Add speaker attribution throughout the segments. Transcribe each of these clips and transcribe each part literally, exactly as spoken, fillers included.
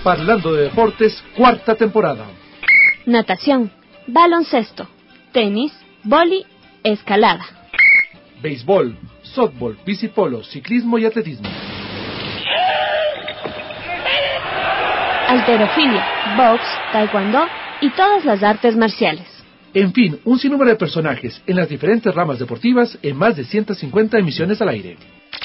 Speaker 1: Parlando de Deportes, cuarta temporada.
Speaker 2: Natación, baloncesto, tenis, vóley, escalada.
Speaker 1: Béisbol, softball, bicipolo, ciclismo y atletismo.
Speaker 2: Halterofilia, box, taekwondo y todas las artes marciales.
Speaker 1: En fin, un sinnúmero de personajes en las diferentes ramas deportivas en más de ciento cincuenta emisiones al aire.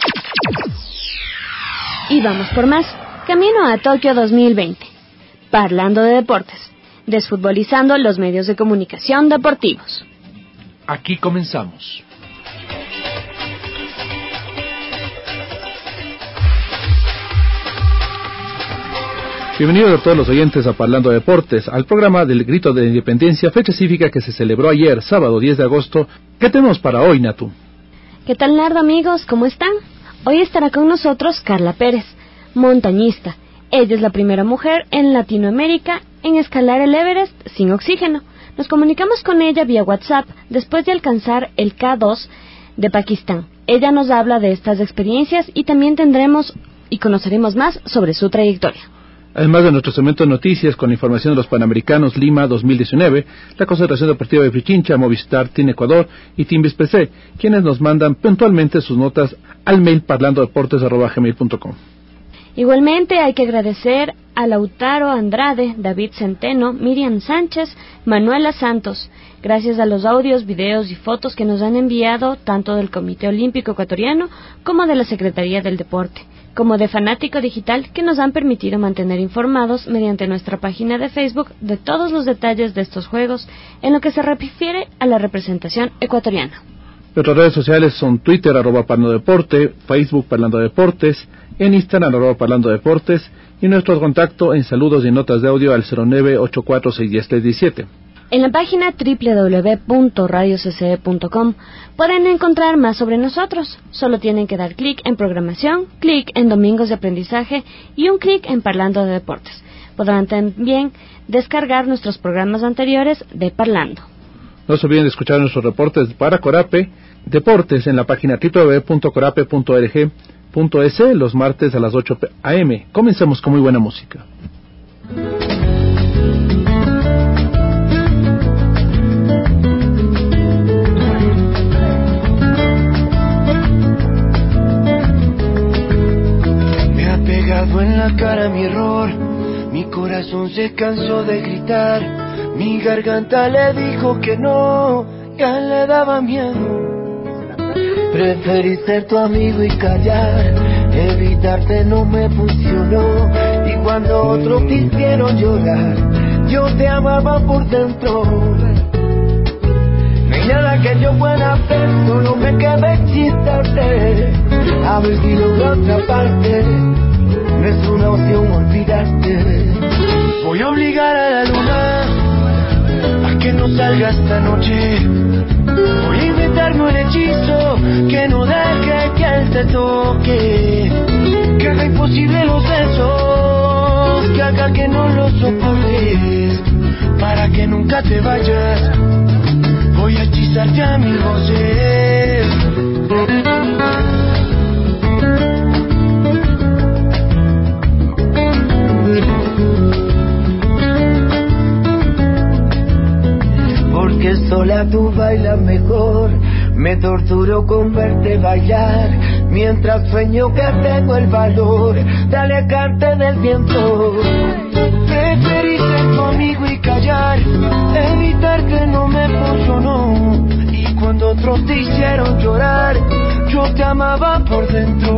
Speaker 2: Y vamos por más, camino a Tokio dos mil veinte. Parlando de deportes, desfutbolizando los medios de comunicación deportivos.
Speaker 1: Aquí comenzamos. Bienvenidos a todos los oyentes a Parlando de Deportes, al programa del Grito de la Independencia, fecha cívica que se celebró ayer, sábado diez de agosto. ¿Qué tenemos para hoy, Natu?
Speaker 2: ¿Qué tal, Nardo, amigos? ¿Cómo están? Hoy estará con nosotros Carla Pérez, montañista. Ella es la primera mujer en Latinoamérica en escalar el Everest sin oxígeno. Nos comunicamos con ella vía WhatsApp después de alcanzar el K dos de Pakistán. Ella nos habla de estas experiencias y también tendremos y conoceremos más sobre su trayectoria.
Speaker 1: Además de nuestro segmento de noticias con información de los Panamericanos Lima dos mil diecinueve, la Concentración Deportiva de Pichincha, Movistar Team Ecuador y Team P C, quienes nos mandan puntualmente sus notas al mail parlandodeportes arroba gmail punto com.
Speaker 2: Igualmente hay que agradecer a Lautaro Andrade, David Centeno, Miriam Sánchez, Manuela Santos, gracias a los audios, videos y fotos que nos han enviado tanto del Comité Olímpico Ecuatoriano como de la Secretaría del Deporte, como de Fanático Digital, que nos han permitido mantener informados mediante nuestra página de Facebook de todos los detalles de estos Juegos en lo que se refiere a la representación ecuatoriana.
Speaker 1: Nuestras redes sociales son Twitter, arroba Parlando Deporte, Facebook Parlando Deportes, en Instagram, arroba Parlando Deportes, y nuestro contacto en saludos y notas de audio al cero nueve ocho cuatro seis uno cero tres uno siete.
Speaker 2: En la página doble u doble u doble u punto radio c c e punto com pueden encontrar más sobre nosotros. Solo tienen que dar clic en programación, clic en domingos de aprendizaje y un clic en Parlando de Deportes. Podrán también descargar nuestros programas anteriores de Parlando.
Speaker 1: No se olviden de escuchar nuestros reportes para Corape Deportes en la página doble u doble u doble u punto corape punto org punto es los martes a las ocho a eme. Comencemos con muy buena música.
Speaker 3: Me ha pegado en la cara mi error, mi corazón se cansó de gritar, mi garganta le dijo que no, ya le daba miedo. Preferí ser tu amigo y callar, evitarte no me funcionó, y cuando otros te hicieron llorar, yo te amaba por dentro. No hay nada que yo pueda hacer, solo me queda hechizarte, a ver si logro atraparte, no es una opción olvidarte. Voy a obligar a la luna a que no salga esta noche, voy a inventarme un hechizo que no deje que él te toque, que haga imposible los besos, que haga que no los soportes, para que nunca te vayas, voy a hechizarte a mi voces. Porque sola tú bailas mejor, me torturo con verte bailar, mientras sueño que tengo el valor de alejarte del viento. Preferí ser conmigo y callar, evitarte no me funcionó, y cuando otros te hicieron llorar, yo te amaba por dentro.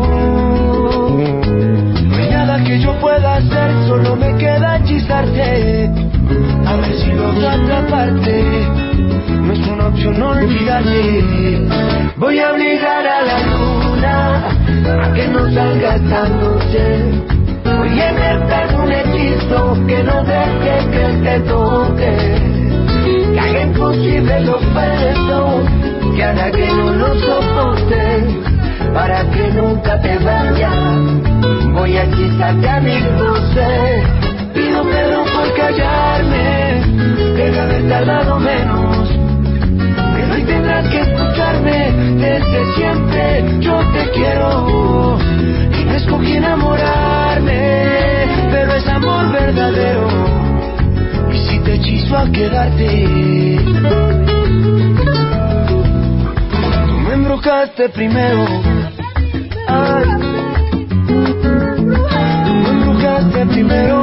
Speaker 3: No hay nada que yo pueda hacer, solo me queda hechizarte, a ver si logro atraparte, no es una opción olvidarte. Voy a obligar a la luna a que no salga esta noche, voy a inventar un hechizo que no deje que te toque, que haga imposible los besos, que haga que no los soporte, para que nunca te vayas, voy a hechizarte a mis voces. Pido perdón por callarme, debe haber tardado menos, pero hoy tendrás que escucharme, desde siempre yo te quiero, y no escogí enamorarme, pero es amor a quedarte. Tú me embrujaste primero. Ay. Tú me embrujaste primero.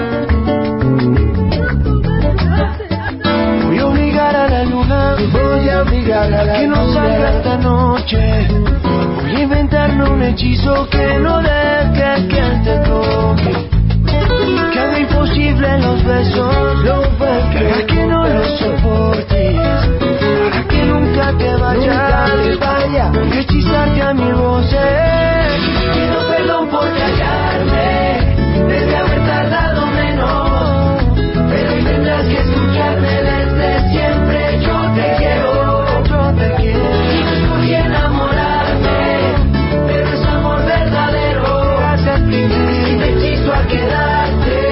Speaker 3: Voy a obligar a la luna, voy a obligar a la que no salga esta noche. Voy a inventarme un hechizo que no deje que te toque. Que haga imposible los besos, los besos, que haga que no los soportes, para que nunca te vayas, vaya, voy a hechizarte a mil voces. Pido perdón por callarme, desde haber tardado menos, pero hoy tendrás que escucharme desde siempre. Yo te quiero, yo te quiero, y no escogí enamorarme, pero es amor verdadero. Gracias primero, y te hechizo a quedarte.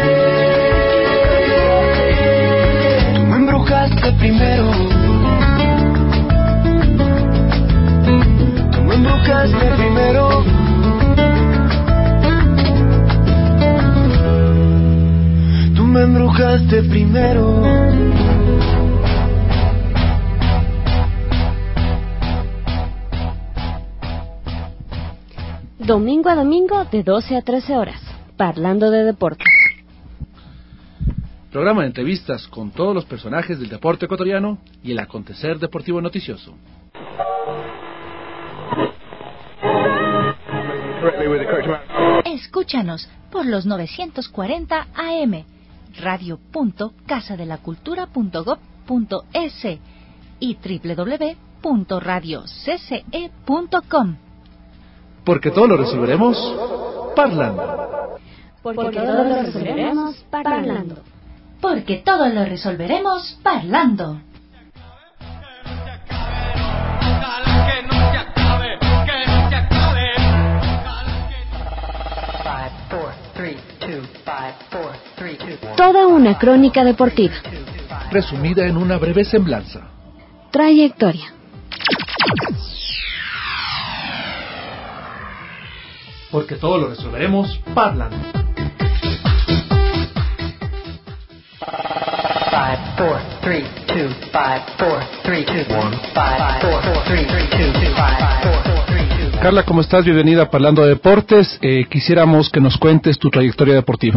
Speaker 3: Tú me embrujaste primero. Tú me embrujaste primero. Tú me embrujaste primero.
Speaker 2: Domingo a domingo de doce a trece horas, Parlando de Deportes.
Speaker 1: Programa de entrevistas con todos los personajes del deporte ecuatoriano y el acontecer deportivo noticioso.
Speaker 4: Escúchanos por los novecientos cuarenta A M, radio punto casa de la cultura punto gob punto es y doble u doble u doble u punto radio c c e punto com.
Speaker 1: Porque todo lo resolveremos parlando.
Speaker 2: Porque todo lo resolveremos parlando.
Speaker 4: Porque todo lo resolveremos parlando.
Speaker 2: Toda una crónica deportiva,
Speaker 1: Resumida en una breve semblanza.
Speaker 2: trayectoria,
Speaker 1: Porque todo lo resolveremos parlando.
Speaker 5: Five, four, three, two, five, four, three, two, one, five, four, three, two, five, four, three, two.
Speaker 1: Carla, ¿cómo estás? Bienvenida a Parlando de Deportes. Eh, quisiéramos que nos cuentes tu trayectoria deportiva.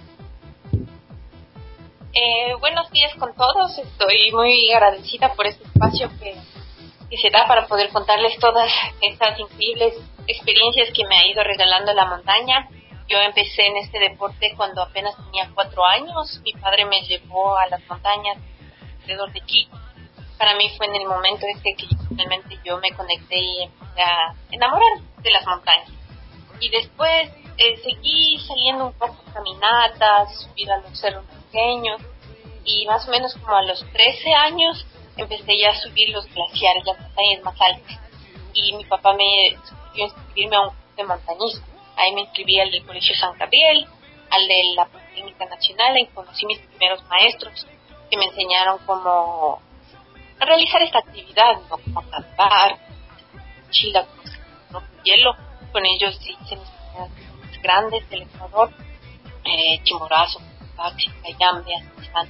Speaker 6: Eh, buenos días con todos. Estoy muy agradecida por este espacio que, que se da para poder contarles todas estas increíbles experiencias que me ha ido regalando la montaña. Yo empecé en este deporte cuando apenas tenía cuatro años. Mi padre me llevó a las montañas alrededor de Quito. Para mí fue en el momento este que finalmente yo me conecté y empecé a enamorar de las montañas. Y después eh, seguí saliendo un poco a caminatas, subir a los cerros pequeños, y más o menos como a los trece años empecé ya a subir los glaciares, las montañas más altas. Y mi papá me sugirió inscribirme a un club de montañismo. Ahí me inscribí al del Colegio San Gabriel, al de la Politécnica Nacional, y conocí mis primeros maestros que me enseñaron cómo a realizar esta actividad, ¿no? Como acampar, mochila, con hielo. Con ellos hice mis primeras actividades grandes del Ecuador, eh, Chimborazo, Paxi, Cayambe, Atizán.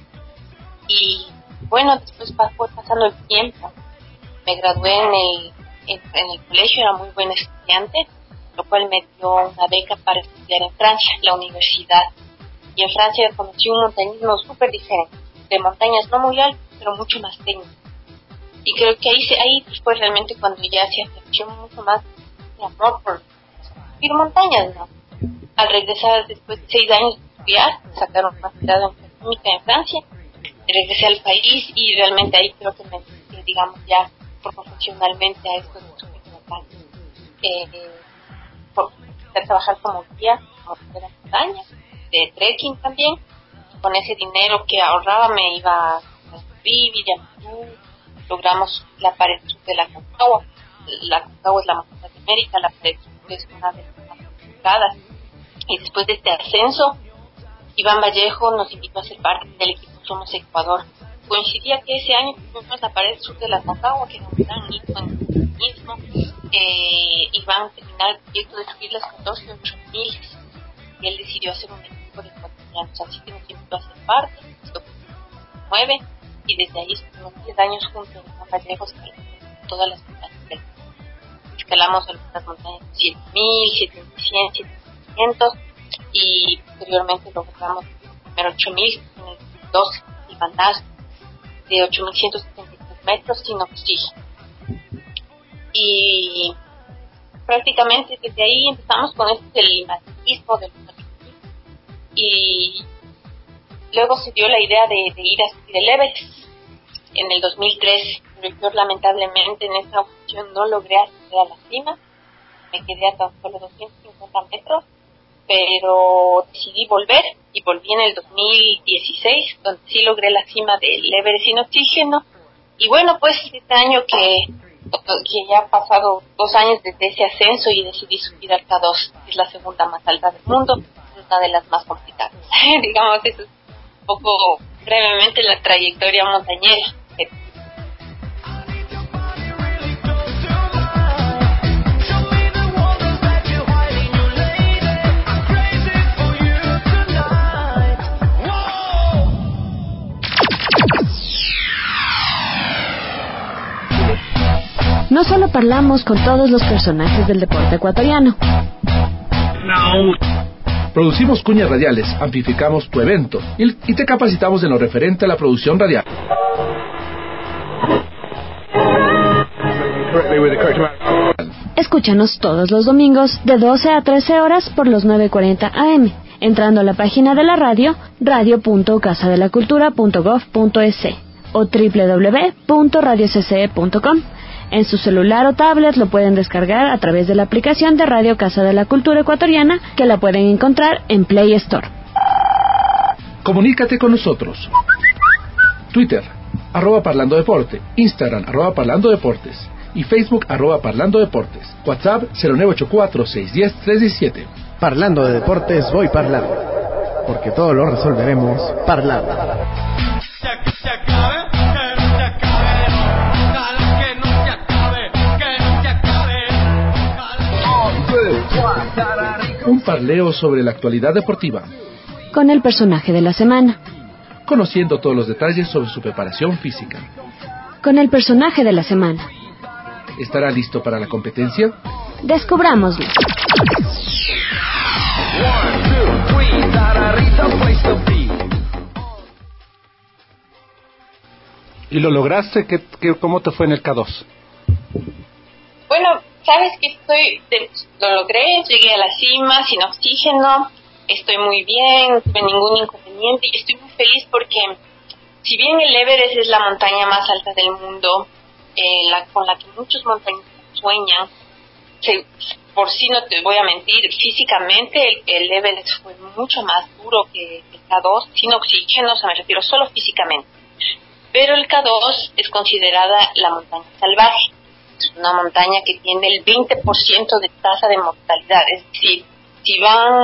Speaker 6: Y bueno, después fue pasando el tiempo. Me gradué en el, en, en el colegio, era muy buena estudiante, lo cual me dio una beca para estudiar en Francia, la universidad. Y en Francia conocí un montañismo súper diferente, de montañas no muy altas, pero mucho más técnicas. Y creo que ahí, ahí pues, fue realmente cuando ya se apreció mucho más de amor por subir montañas, ¿no? Al regresar después de seis años de estudiar, sacar un masterado en química en Francia, regresé al país y realmente ahí creo que me dediqué, digamos, ya profesionalmente a esto de subir montañas. Eh, por trabajar como guía, como de la montaña, de trekking también. Con ese dinero que ahorraba me iba a subir, Villamantú. Logramos la pared sur de la Concagua. La Concagua es la más alta de América, la pared sur es una de las más complicadas. Y después de este ascenso, Iván Vallejo nos invitó a ser parte del equipo Somos Ecuador. Coincidía que ese año tuvimos la pared sur de la Concagua, que era un gran hito en el mismo. Eh, Iván terminó el proyecto de subir las catorce ocho mil y él decidió hacer un equipo de ecuatorianos, así que nos invitó a ser parte. Esto nueve y desde ahí estuvimos diez años juntos en Juan Vallejo, todas las montañas. Escalamos algunas montañas de siete mil, siete mil cien, siete mil quinientos y posteriormente logramos primero ocho mil en el doce y bandaz de ocho mil ciento setenta y tres metros sin oxígeno. Y prácticamente desde ahí empezamos con esto del magnetismo, del y luego se dio la idea de, de ir a subir el Everest en el dos mil tres. Yo lamentablemente en esa ocasión no logré acceder a la cima, me quedé a tan solo doscientos cincuenta metros, pero decidí volver y volví en el dos mil dieciséis, donde sí logré la cima del Everest sin oxígeno. Y bueno, pues este año que, que ya han pasado dos años desde ese ascenso y decidí subir al K dos, que es la segunda más alta del mundo, una de las más complicadas. Digamos, eso es un poco brevemente la trayectoria montañera.
Speaker 2: No solo parlamos con todos los personajes del deporte ecuatoriano.
Speaker 1: No. Producimos cuñas radiales, amplificamos tu evento y, y te capacitamos en lo referente a la producción radial.
Speaker 2: Escúchanos todos los domingos de doce a trece horas por los nueve cuarenta A M, entrando a la página de la radio radio punto casa de la cultura punto gov punto es o doble u doble u doble u punto radio c c e punto com. En su celular o tablet lo pueden descargar a través de la aplicación de Radio Casa de la Cultura Ecuatoriana, que la pueden encontrar en Play Store.
Speaker 1: Comunícate con nosotros. Twitter, arroba Parlando Deporte, Instagram, arroba Parlando Deportes y Facebook, arroba Parlando Deportes. WhatsApp, cero nueve ocho cuatro, seis uno cero, tres uno siete.
Speaker 7: Parlando de deportes, voy parlando, porque todo lo resolveremos parlando.
Speaker 1: Un parleo sobre la actualidad deportiva.
Speaker 2: Con el personaje de la semana.
Speaker 1: Conociendo todos los detalles sobre su preparación física.
Speaker 2: Con el personaje de la semana.
Speaker 1: ¿Estará listo para la competencia?
Speaker 2: Descubrámoslo.
Speaker 1: ¿Y lo lograste? ¿Qué, qué, ¿Cómo te fue en el K dos?
Speaker 6: Bueno, sabes que estoy, lo logré, llegué a la cima sin oxígeno, estoy muy bien, no tuve ningún inconveniente y estoy muy feliz porque si bien el Everest es la montaña más alta del mundo, eh, la, con la que muchos montañistas sueñan, se, por si no te voy a mentir, físicamente el, el Everest fue mucho más duro que el K dos, sin oxígeno, o sea, me refiero solo físicamente. Pero el K dos es considerada la montaña salvaje. Es una montaña que tiene el veinte por ciento de tasa de mortalidad. Es decir, si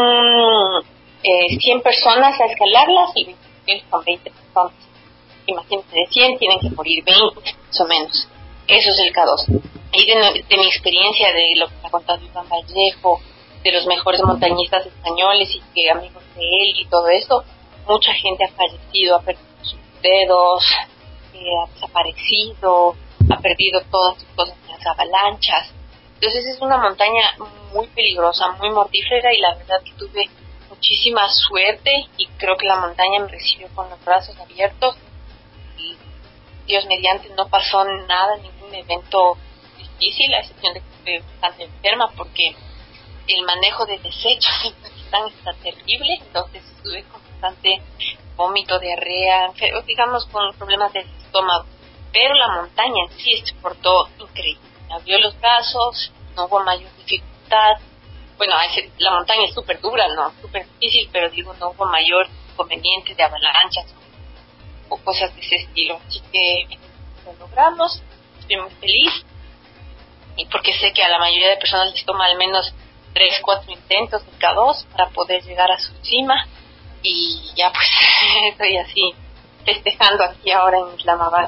Speaker 6: van eh, cien personas a escalarlas, el veinte por ciento son veinte personas. Imagínate, de cien tienen que morir veinte, más o menos. Eso es el K dos. Y de, de mi experiencia, de lo que me ha contado Iván Vallejo, de los mejores montañistas españoles y que amigos de él y todo eso, mucha gente ha fallecido, ha perdido sus dedos, eh, ha desaparecido, ha perdido todas sus cosas en las avalanchas. Entonces es una montaña muy peligrosa, muy mortífera y la verdad que tuve muchísima suerte y creo que la montaña me recibió con los brazos abiertos y Dios mediante no pasó nada, ningún evento difícil, a excepción de que estuve bastante enferma porque el manejo de desechos en Pakistán está terrible, entonces estuve con bastante vómito, diarrea, digamos con problemas del estómago. Pero la montaña en sí se portó increíble. Me abrió los brazos, no hubo mayor dificultad. Bueno, la montaña es súper dura, ¿no? Súper difícil, pero digo, no hubo mayor inconveniente de avalanchas o cosas de ese estilo. Así que lo logramos, estoy muy feliz. Y porque sé que a la mayoría de personas les toma al menos tres, cuatro intentos de K dos para poder llegar a su cima. Y ya pues estoy así festejando aquí ahora en Islamabad.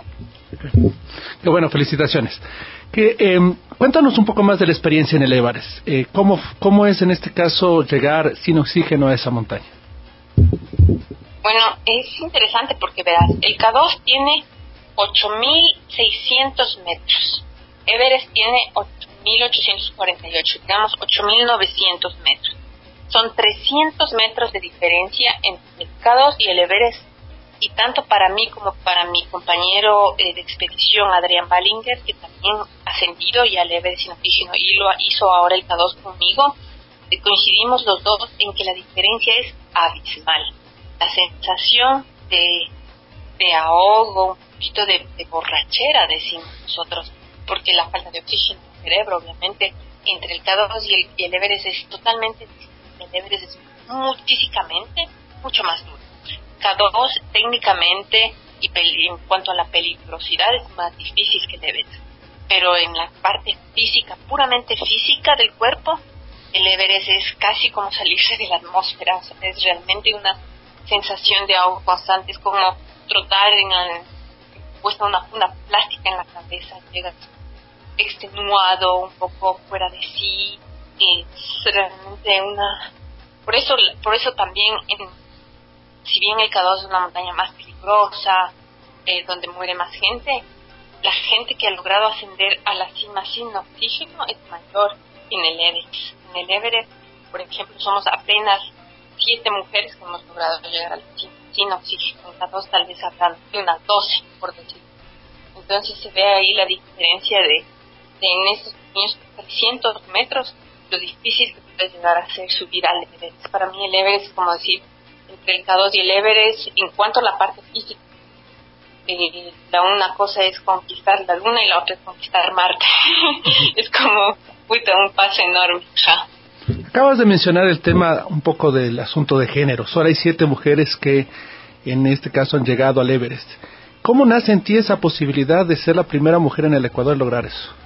Speaker 1: Qué bueno, felicitaciones. Que, eh, cuéntanos un poco más de la experiencia en el Everest. Eh, ¿cómo, ¿Cómo es en este caso llegar sin oxígeno a esa montaña?
Speaker 6: Bueno, es interesante porque verás, el K dos tiene ocho mil seiscientos metros, Everest tiene ocho mil ochocientos cuarenta y ocho, digamos ocho mil novecientos metros. Son trescientos metros de diferencia entre el K dos y el Everest, y tanto para mí como para mi compañero eh, de expedición, Adrián Ballinger, que también ha ascendido y al Everest sin oxígeno y lo hizo ahora el K dos conmigo, eh, coincidimos los dos en que la diferencia es abismal. La sensación de, de ahogo, un poquito de, de borrachera, decimos nosotros, porque la falta de oxígeno en el cerebro, obviamente, entre el K dos y el, y el Everest es totalmente distinto. El Everest es muy, físicamente mucho más duro. K dos técnicamente y peli, en cuanto a la peligrosidad es más difícil que el Everest, pero en la parte física, puramente física del cuerpo, el Everest es casi como salirse de la atmósfera. O sea, es realmente una sensación de ahogo constante, es como trotar en el, puesta una funda plástica en la cabeza, llegas extenuado, un poco fuera de sí, es realmente una, por eso por eso también en, si bien el K dos es una montaña más peligrosa, eh, donde muere más gente, la gente que ha logrado ascender a la cima sin oxígeno es mayor en el Everest. En el Everest, por ejemplo, somos apenas siete mujeres que hemos logrado llegar a la cima sin oxígeno. En K dos tal vez habrán de unas doce, por decirlo. Entonces se ve ahí la diferencia de, de en estos pequeños trescientos metros, lo difícil que puede llegar a ser subir al Everest. Para mí el Everest es como decir, entre el K dos y el Everest, en cuanto a la parte física, eh, la una cosa es conquistar la Luna y la otra es conquistar Marte. Es como puta, un paso enorme. Ja.
Speaker 1: Acabas de mencionar el tema un poco del asunto de género. Solo hay siete mujeres que en este caso han llegado al Everest. ¿Cómo nace en ti esa posibilidad de ser la primera mujer en el Ecuador en lograr eso?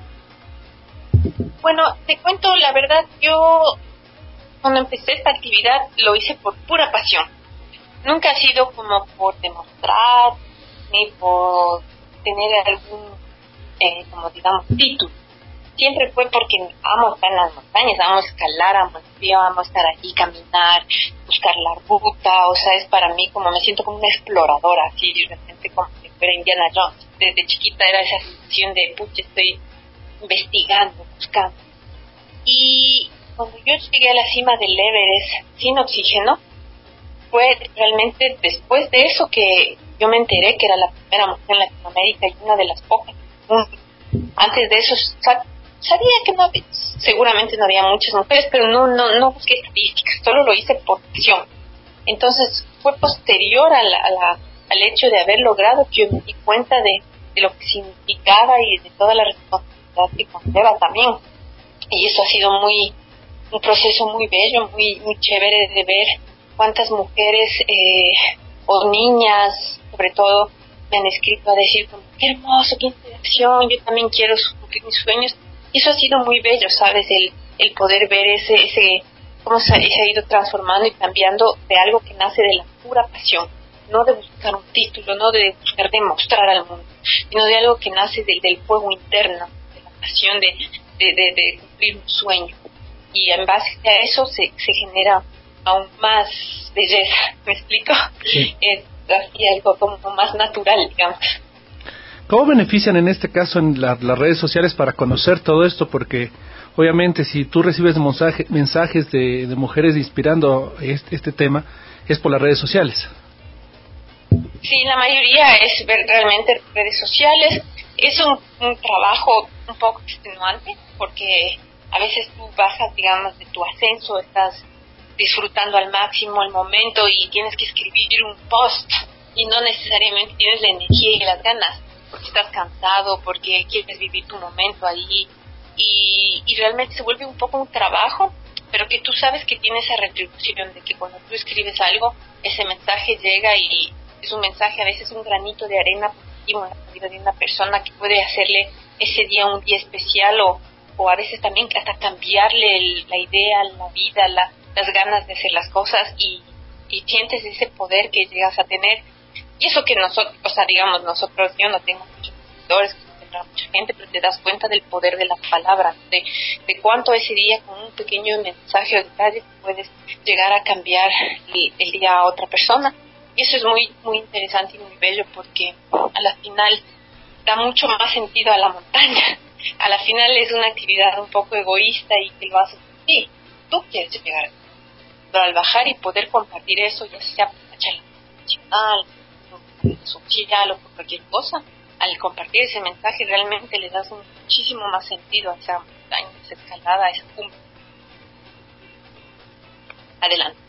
Speaker 6: Bueno, te cuento la verdad, yo cuando empecé esta actividad lo hice por pura pasión. Nunca ha sido como por demostrar ni por tener algún, eh, como digamos, título. Siempre fue porque amo estar en las montañas, amo escalar, amo el frío, amo estar allí, caminar, buscar la ruta. O sea, es para mí como me siento como una exploradora, así de repente como si fuera Indiana Jones. Desde chiquita era esa sensación de, pucha, estoy investigando, buscando. Y cuando yo llegué a la cima del Everest sin oxígeno, fue realmente después de eso que yo me enteré que era la primera mujer en Latinoamérica y una de las pocas. Antes de eso sabía que no había, seguramente no había muchas mujeres, pero no no no busqué estadísticas, solo lo hice por pasión. Entonces fue posterior a la, a la, al hecho de haber logrado que yo me di cuenta de, de lo que significaba y de toda la responsabilidad que conlleva también. Y eso ha sido muy un proceso muy bello, muy muy chévere de ver cuántas mujeres eh, o niñas, sobre todo, me han escrito a decir como, qué hermoso, qué inspiración, yo también quiero cumplir mis sueños. Y eso ha sido muy bello, ¿sabes? El, el poder ver ese, ese cómo se, se ha ido transformando y cambiando de algo que nace de la pura pasión, no de buscar un título, no de buscar demostrar al mundo, sino de algo que nace del, del fuego interno, de la pasión de, de, de, de cumplir un sueño. Y en base a eso se, se genera aún más belleza, ¿me explico? Sí. Es así algo como más natural, digamos.
Speaker 1: ¿Cómo benefician en este caso en la, las redes sociales para conocer todo esto? Porque obviamente si tú recibes mensaje, mensajes de, de mujeres inspirando este, este tema, es por las redes sociales.
Speaker 6: Sí, la mayoría es ver realmente redes sociales. Es un, un trabajo un poco extenuante porque a veces tú bajas, digamos, de tu ascenso, estás disfrutando al máximo el momento y tienes que escribir un post y no necesariamente tienes la energía y las ganas porque estás cansado, porque quieres vivir tu momento ahí y, y realmente se vuelve un poco un trabajo, pero que tú sabes que tiene esa retribución de que cuando tú escribes algo, ese mensaje llega y es un mensaje, a veces un granito de arena positivo en la vida de una persona que puede hacerle ese día un día especial o, o a veces también hasta cambiarle el, la idea, la vida, la, las ganas de hacer las cosas y, y sientes ese poder que llegas a tener. Y eso que nosotros, o sea, digamos, nosotros, yo no tengo muchos seguidores, no tengo mucha gente, pero te das cuenta del poder de la palabra, de, de cuánto ese día con un pequeño mensaje o detalle puedes llegar a cambiar el, el día a otra persona. Y eso es muy, muy interesante y muy bello porque a la final da mucho más sentido a la montaña. A la final es una actividad un poco egoísta y que lo haces sí, tú quieres llegar. Pero al bajar y poder compartir eso, ya sea por una charla nacional, social o por cualquier cosa, al compartir ese mensaje realmente le das un muchísimo más sentido a esa montaña, a esa escalada, a esa cumbre. Adelante.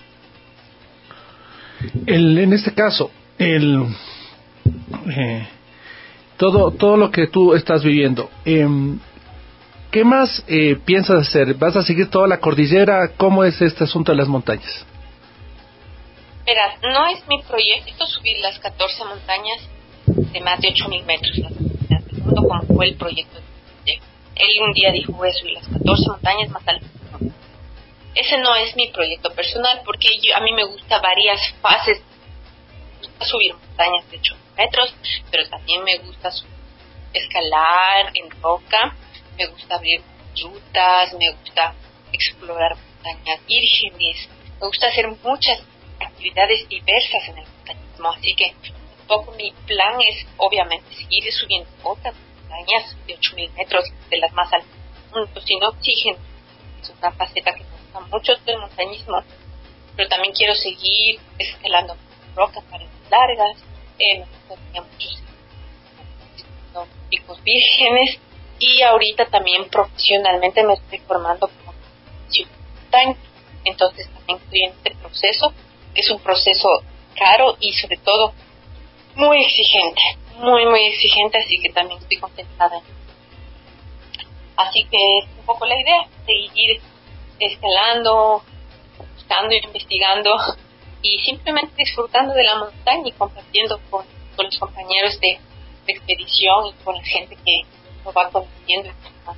Speaker 1: El, en este caso, el, eh, todo todo lo que tú estás viviendo, eh, ¿qué más eh, piensas hacer? ¿Vas a seguir toda la cordillera? ¿Cómo es este asunto de las montañas?
Speaker 6: Verás, no es mi proyecto subir las catorce montañas de más de ocho mil metros, las montañas del mundo, como fue el proyecto de Diego. Él un día dijo, voy a subir las catorce montañas más altas. Ese no es mi proyecto personal, porque yo, a mí me gusta varias fases. Me gusta subir montañas de ocho mil metros, pero también me gusta subir, escalar en roca, me gusta abrir rutas, me gusta explorar montañas vírgenes, me gusta hacer muchas actividades diversas en el montañismo, así que un poco mi plan es obviamente seguir subiendo otras montañas de ocho mil metros, de las más altas del mundo, sin oxígeno. Es una faceta que me gusta mucho del montañismo, pero también quiero seguir escalando rocas paredes largas, eh, me gustaría mucho seguir picos vírgenes, y ahorita también profesionalmente me estoy formando como montaña, entonces también estoy en este proceso, que es un proceso caro y sobre todo muy exigente, muy muy exigente, así que también estoy concentrada en eso. Así que es un poco la idea, seguir escalando, buscando, investigando y simplemente disfrutando de la montaña y compartiendo con, con los compañeros de, de expedición y con la gente que lo va conociendo.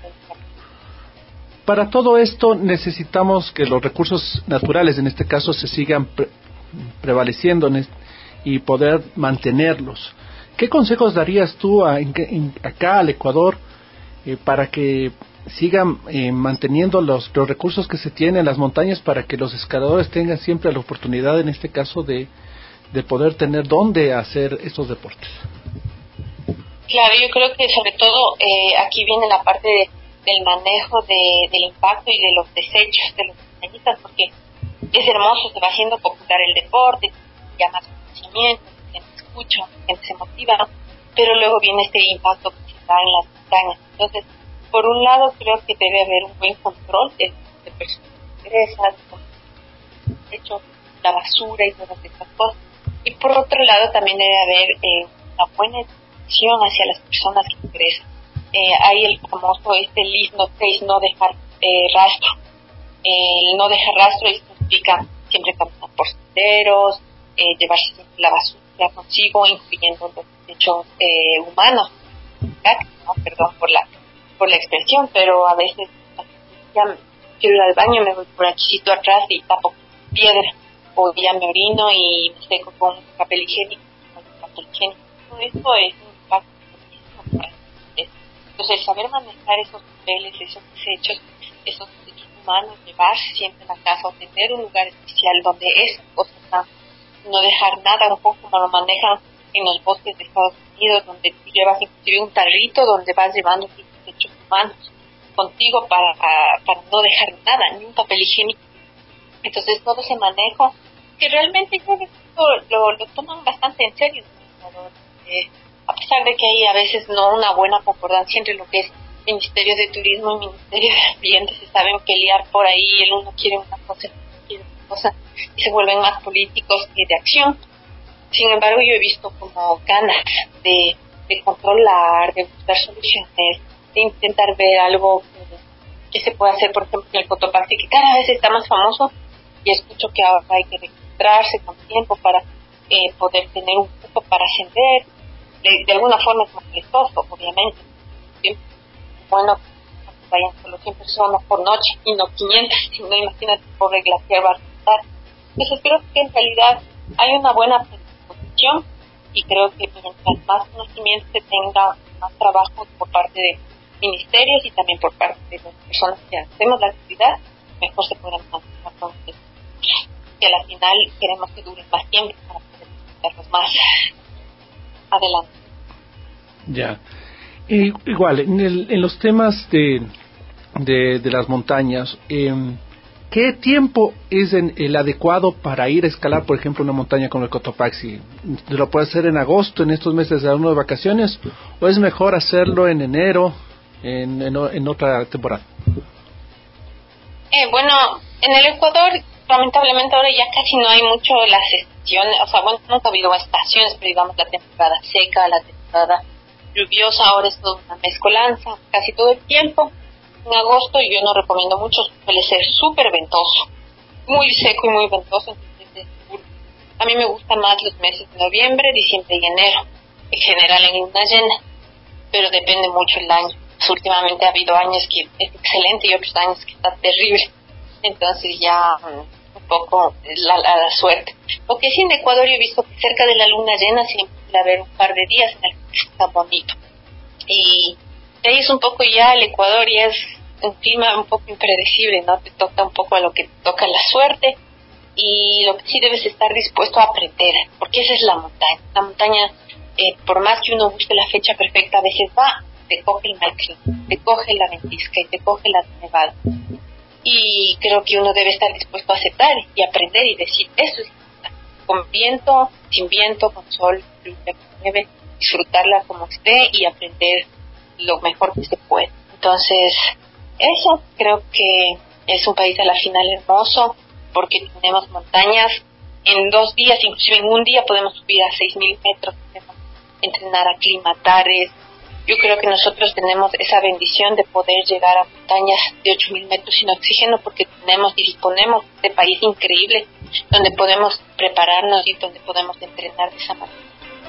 Speaker 1: Para todo esto necesitamos que los recursos naturales, en este caso, se sigan pre- prevaleciendo en est- y poder mantenerlos. ¿Qué consejos darías tú a, en, en, acá al Ecuador eh, para que sigan eh, manteniendo los, los recursos que se tienen en las montañas, para que los escaladores tengan siempre la oportunidad, en este caso, de, de poder tener dónde hacer estos deportes?
Speaker 6: Claro, yo creo que sobre todo eh, aquí viene la parte de, del manejo de, del impacto y de los desechos de los montañistas, porque es hermoso, se va haciendo popular el deporte, ya más conocimiento, la gente escucha, la gente se motiva, pero luego viene este impacto que se da en las montañas. Entonces, por un lado, creo que debe haber un buen control de, de personas que ingresan, de hecho, la basura y todas estas cosas. Y por otro lado, también debe haber eh, una buena educación hacia las personas que ingresan. Eh, hay el famoso este leave no trace, no dejar eh, rastro. Eh, el no dejar rastro significa siempre caminar por senderos, eh, llevarse siempre la basura consigo, incluyendo los desechos eh, humanos. ¿No? Perdón por la por la expresión, pero a veces ya quiero ir al baño, me voy por aquí atrás y tapo piedra, o ya me orino y me seco con papel higiénico, con papel higiénico. Todo esto es un impacto muchísimo para ustedes. Entonces, saber manejar esos papeles, esos desechos, esos desechos humanos, llevarse siempre a la casa o tener un lugar especial donde esas cosas están, no dejar nada, un poco como lo manejan en los bosques de Estados Unidos, donde tú llevas inclusive un tarrito donde vas llevando desechos humanos contigo para, para no dejar nada, ni un papel higiénico. Entonces todo ese manejo, que realmente yo lo, lo, lo toman bastante en serio, eh, a pesar de que hay a veces no una buena concordancia entre lo que es Ministerio de Turismo y Ministerio de Ambiente, se saben pelear por ahí, el uno quiere una cosa, el otro quiere otra cosa, y se vuelven más políticos que de acción. Sin embargo, yo he visto como ganas de, de controlar, de buscar soluciones, de intentar ver algo que, que se pueda hacer, por ejemplo, en el Cotopaxi, que cada vez está más famoso, y escucho que ahora hay que registrarse con tiempo para eh, poder tener un cupo para ascender. De, de alguna forma es más costoso, obviamente. Siempre es bueno que vayan solo cien personas por noche y no quinientas, si no, imagínate por regla que va a resultar. Entonces creo que en realidad hay una buena predisposición, y creo que mientras más conocimiento se tenga, más trabajo por parte de ministerios y también por parte de las personas que hacemos la actividad, mejor se podrán manejar con ustedes. Que a la final queremos que dure más tiempo para poder disfrutar más adelante.
Speaker 1: Ya. Y, igual, en, el, en los temas de, de, de las montañas, eh, ¿qué tiempo es en, el adecuado para ir a escalar, por ejemplo, una montaña como el Cotopaxi? ¿Lo puede hacer en agosto, en estos meses de uno de vacaciones, o es mejor hacerlo en enero, en, en, en otra temporada?
Speaker 6: Eh, bueno, en el Ecuador, lamentablemente ahora ya casi no hay mucho las estaciones, o sea, bueno, nunca ha habido estaciones, pero digamos la temporada seca, la temporada lluviosa, ahora es toda una mezcolanza, casi todo el tiempo. En agosto yo no recomiendo mucho, suele ser súper ventoso, muy seco y muy ventoso. Entonces, a mí me gustan más los meses de noviembre, diciembre y enero, en general en luna llena, pero depende mucho el año. Pues, últimamente ha habido años que es excelente y otros años que está terrible, entonces ya un poco la, la, la suerte. Lo que sí en Ecuador yo he visto que cerca de la luna llena siempre suele haber un par de días en el que está bonito, y de ahí es un poco ya el Ecuador y es un clima un poco impredecible, ¿no? Te toca un poco a lo que te toca la suerte, y lo que sí debes estar dispuesto a aprender, porque esa es la montaña. La montaña, eh, por más que uno busque la fecha perfecta, a veces va, te coge el mal clima, te coge la ventisca y te coge la nevada. Y creo que uno debe estar dispuesto a aceptar y aprender y decir, eso es con viento, sin viento, con sol, lluvia, con nieve, disfrutarla como esté y aprender lo mejor que se puede. Entonces, eso creo que es un país a la final hermoso, porque tenemos montañas. En dos días, inclusive en un día, podemos subir a seis mil metros, podemos entrenar a aclimatares. Yo creo que nosotros tenemos esa bendición de poder llegar a montañas de ocho mil metros sin oxígeno, porque tenemos y disponemos de este país increíble donde podemos prepararnos y donde podemos entrenar de esa manera.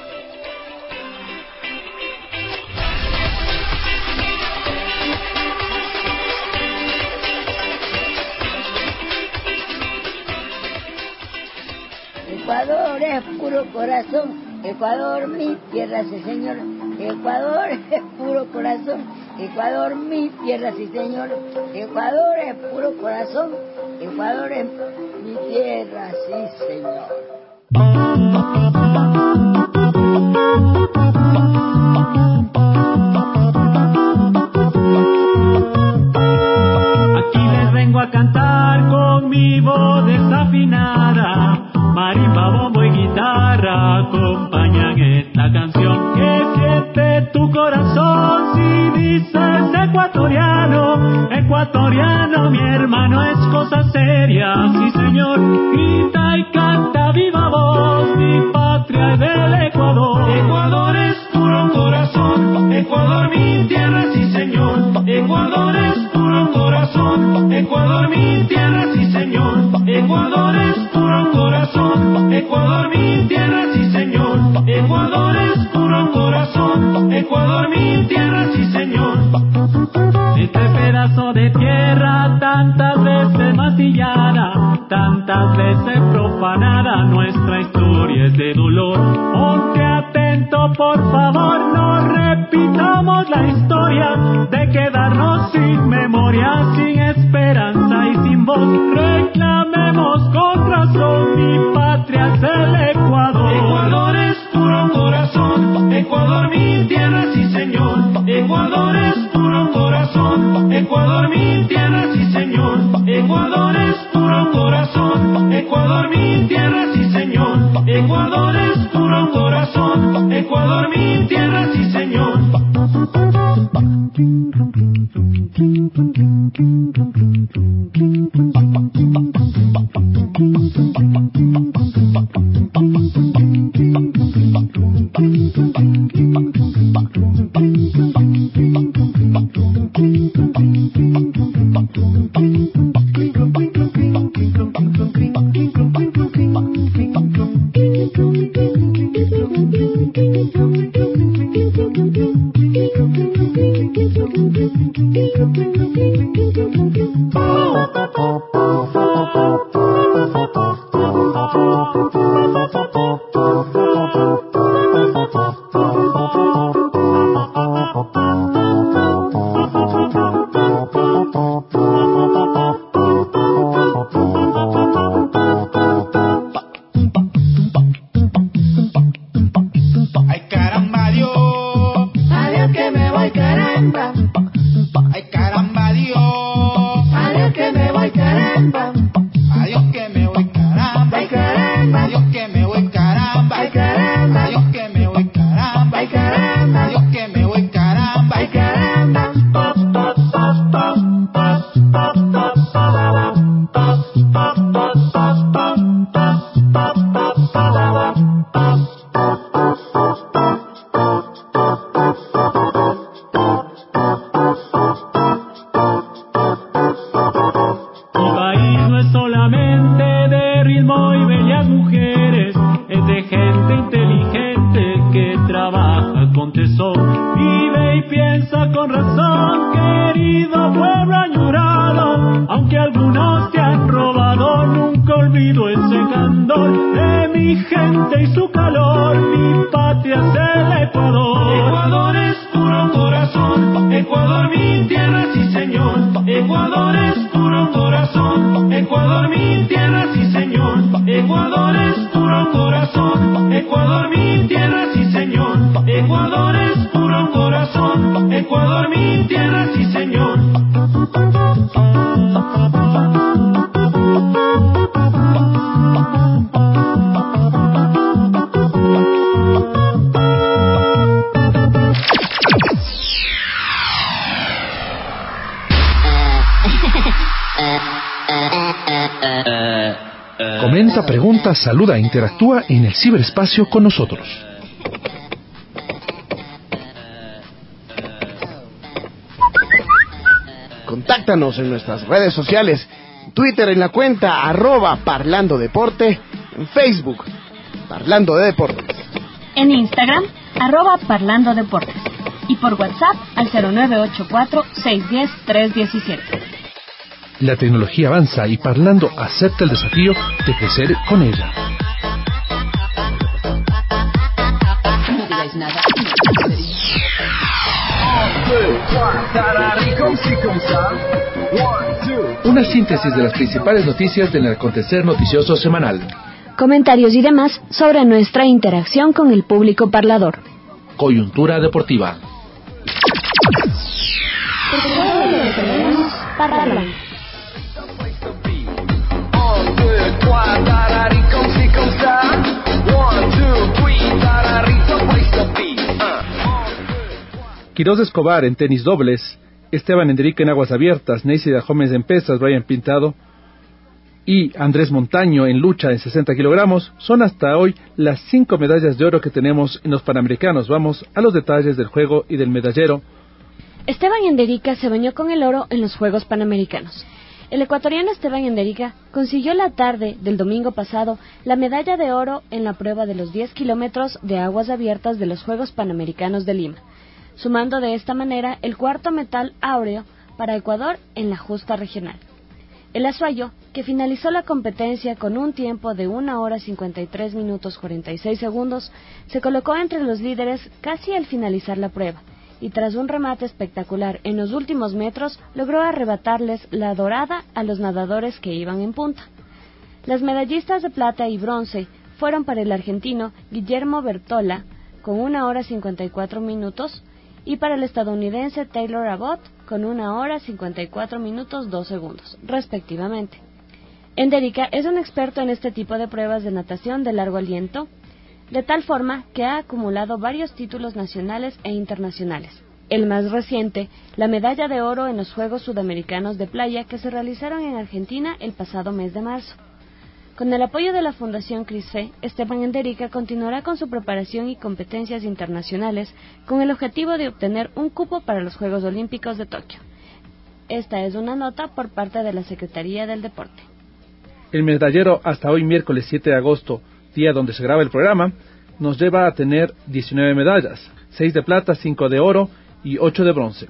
Speaker 8: Ecuador es puro corazón, Ecuador mi tierra, sí señor. Ecuador es puro corazón, Ecuador mi tierra, sí señor. Ecuador es puro corazón, Ecuador es mi tierra, sí señor.
Speaker 9: Aquí les vengo a cantar con mi voz desafinada. Marimba, bombo y guitarra acompañan esta canción. ¿Qué siente tu corazón si dices ecuatoriano? Ecuatoriano, mi hermano, es cosa seria, sí señor. Grita y canta viva voz, mi patria es del Ecuador. Ecuador es puro corazón, Ecuador mi tierra, sí señor. Ecuador es puro corazón, Ecuador mi tierra, sí señor. Ecuador es puro corazón, Ecuador mi tierra, sí señor. Ecuador es puro corazón, Ecuador mi tierra, sí señor. Este pedazo de tierra tantas veces mancillada, tantas veces profanada, nuestra historia es de dolor. Ponte atento por favor, no repitamos la historia de quedarnos sin memoria, sin esperanza y sin voz. Reclamemos con razón, mi patria es el Ecuador. Ecuador es puro corazón, Ecuador mi tierra, sí señor. Ecuador es puro corazón, Ecuador mi tierra, sí señor. Ecuador es puro corazón, Ecuador mi tierra, sí señor. Ecuador es puro corazón, Ecuador mi tierra, sí señor. país no es solamente de ritmo y bellas mujeres, es de gente inteligente que trabaja con tesón, vive y piensa con razón, querido pueblo añorado, aunque algunos te han robado, nunca olvido ese candor de mi gente y su calor, mi patria es el Ecuador. Ecuador es puro corazón, Ecuador mi tierra, sí señor. Ecuador es puro corazón, Ecuador mi tierra, sí señor. Ecuador es puro corazón, Ecuador mi tierra, sí señor. Ecuador es puro corazón, Ecuador mi tierra, sí señor.
Speaker 1: Comenta, pregunta, saluda e interactúa en el ciberespacio con nosotros.
Speaker 7: Contáctanos en nuestras redes sociales, Twitter en la cuenta arroba Parlando Deporte, en Facebook Parlando de Deportes,
Speaker 2: en Instagram arroba Parlando Deportes y por WhatsApp al cero nueve ocho cuatro, seis uno cero, tres uno siete.
Speaker 1: La tecnología avanza y Parlando acepta el desafío de crecer con ella.
Speaker 5: No digáis nada.
Speaker 1: Una síntesis de las principales noticias del acontecer noticioso semanal.
Speaker 2: Comentarios y demás sobre nuestra interacción con el público parlador.
Speaker 1: Coyuntura deportiva.
Speaker 2: Parlando.
Speaker 1: Quiroz Escobar en tenis dobles, Esteban Enderique en aguas abiertas, Neisida Gómez en pesas, Brian Pintado y Andrés Montaño en lucha en sesenta kilogramos son hasta hoy las cinco medallas de oro que tenemos en los Panamericanos. Vamos a los detalles del juego y del medallero.
Speaker 2: Esteban Enderica se bañó con el oro en los Juegos Panamericanos. El ecuatoriano Esteban Enderica consiguió la tarde del domingo pasado la medalla de oro en la prueba de los diez kilómetros de aguas abiertas de los Juegos Panamericanos de Lima, sumando de esta manera el cuarto metal áureo para Ecuador en la justa regional. El azuayo, que finalizó la competencia con un tiempo de una hora cincuenta y tres minutos cuarenta y seis segundos, se colocó entre los líderes casi al finalizar la prueba, y tras un remate espectacular en los últimos metros, logró arrebatarles la dorada a los nadadores que iban en punta. Las medallistas de plata y bronce fueron para el argentino Guillermo Bertola, con una hora cincuenta y cuatro minutos, y para el estadounidense Taylor Abbott, con una hora cincuenta y cuatro minutos dos segundos, respectivamente. Enderica es un experto en este tipo de pruebas de natación de largo aliento, de tal forma que ha acumulado varios títulos nacionales e internacionales. El más reciente, la medalla de oro en los Juegos Sudamericanos de Playa que se realizaron en Argentina el pasado mes de marzo. Con el apoyo de la Fundación CRISFE, Esteban Enderica continuará con su preparación y competencias internacionales con el objetivo de obtener un cupo para los Juegos Olímpicos de Tokio. Esta es una nota por parte de la Secretaría del Deporte.
Speaker 1: El medallero hasta hoy miércoles siete de agosto, día donde se graba el programa, nos lleva a tener diecinueve medallas, seis de plata, cinco de oro y ocho de bronce.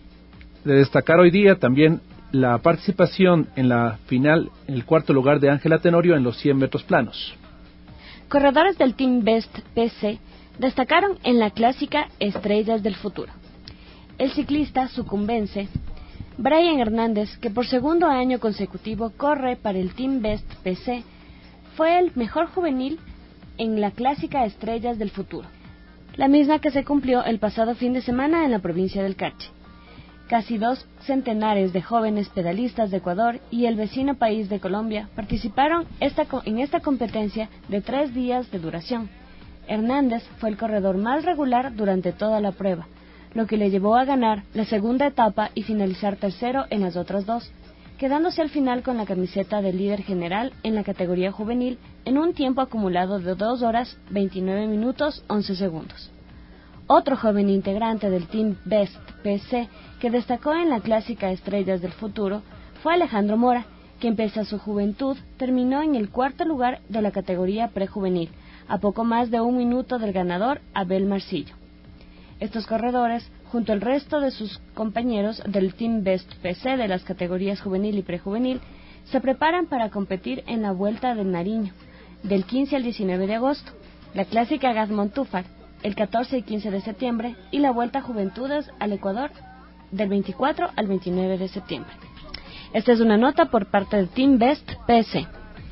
Speaker 1: De destacar hoy día también la participación en la final, en el cuarto lugar de Ángela Tenorio en los cien metros planos.
Speaker 2: Corredores del Team Best P C destacaron en la clásica Estrellas del Futuro. El ciclista sucumbense Brian Hernández, que por segundo año consecutivo corre para el Team Best P C, fue el mejor juvenil en la clásica Estrellas del Futuro, la misma que se cumplió el pasado fin de semana en la provincia del Carchi. Casi dos centenares de jóvenes pedalistas de Ecuador y el vecino país de Colombia participaron esta, en esta competencia de tres días de duración. Hernández fue el corredor más regular durante toda la prueba, lo que le llevó a ganar la segunda etapa y finalizar tercero en las otras dos, quedándose al final con la camiseta de líder general en la categoría juvenil en un tiempo acumulado de dos horas veintinueve minutos once segundos. Otro joven integrante del Team Best P C que destacó en la clásica Estrellas del Futuro fue Alejandro Mora, quien pese a su juventud terminó en el cuarto lugar de la categoría prejuvenil, a poco más de un minuto del ganador Abel Marcillo. Estos corredores, junto al resto de sus compañeros del Team Best P C de las categorías juvenil y prejuvenil, se preparan para competir en la Vuelta del Nariño, del quince al diecinueve de agosto, la clásica Gazmontúfar, el catorce y quince de septiembre, y la Vuelta Juventudes al Ecuador, del veinticuatro al veintinueve de septiembre. Esta es una nota por parte del Team Best P C.